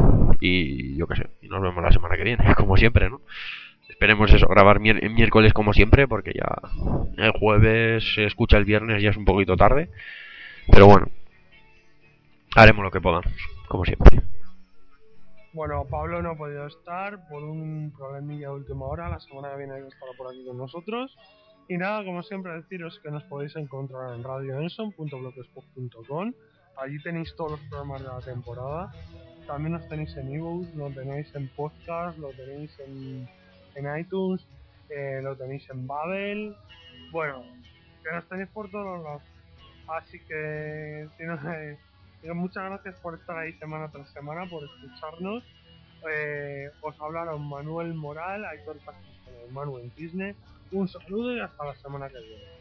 y yo qué sé, y nos vemos la semana que viene, como siempre, ¿no? Esperemos eso, grabar mier- miércoles como siempre, porque ya el jueves se escucha el viernes, ya es un poquito tarde, pero bueno, haremos lo que podamos, como siempre. Bueno, Pablo no ha podido estar por un problemilla de última hora. La semana que viene estará por aquí con nosotros. Y nada, como siempre, deciros que nos podéis encontrar en radio enson punto blogspot punto com. Allí tenéis todos los programas de la temporada. También nos tenéis en ebooks, lo tenéis en podcast, lo tenéis en, en iTunes, eh, lo tenéis en Babel. Bueno, que nos tenéis por todos lados. Así que, si no, eh, digo, muchas gracias por estar ahí semana tras semana, por escucharnos. Eh, os hablaron Manuel Moral, Aitor Castillo, Manuel Disney. Un saludo y hasta la semana que viene.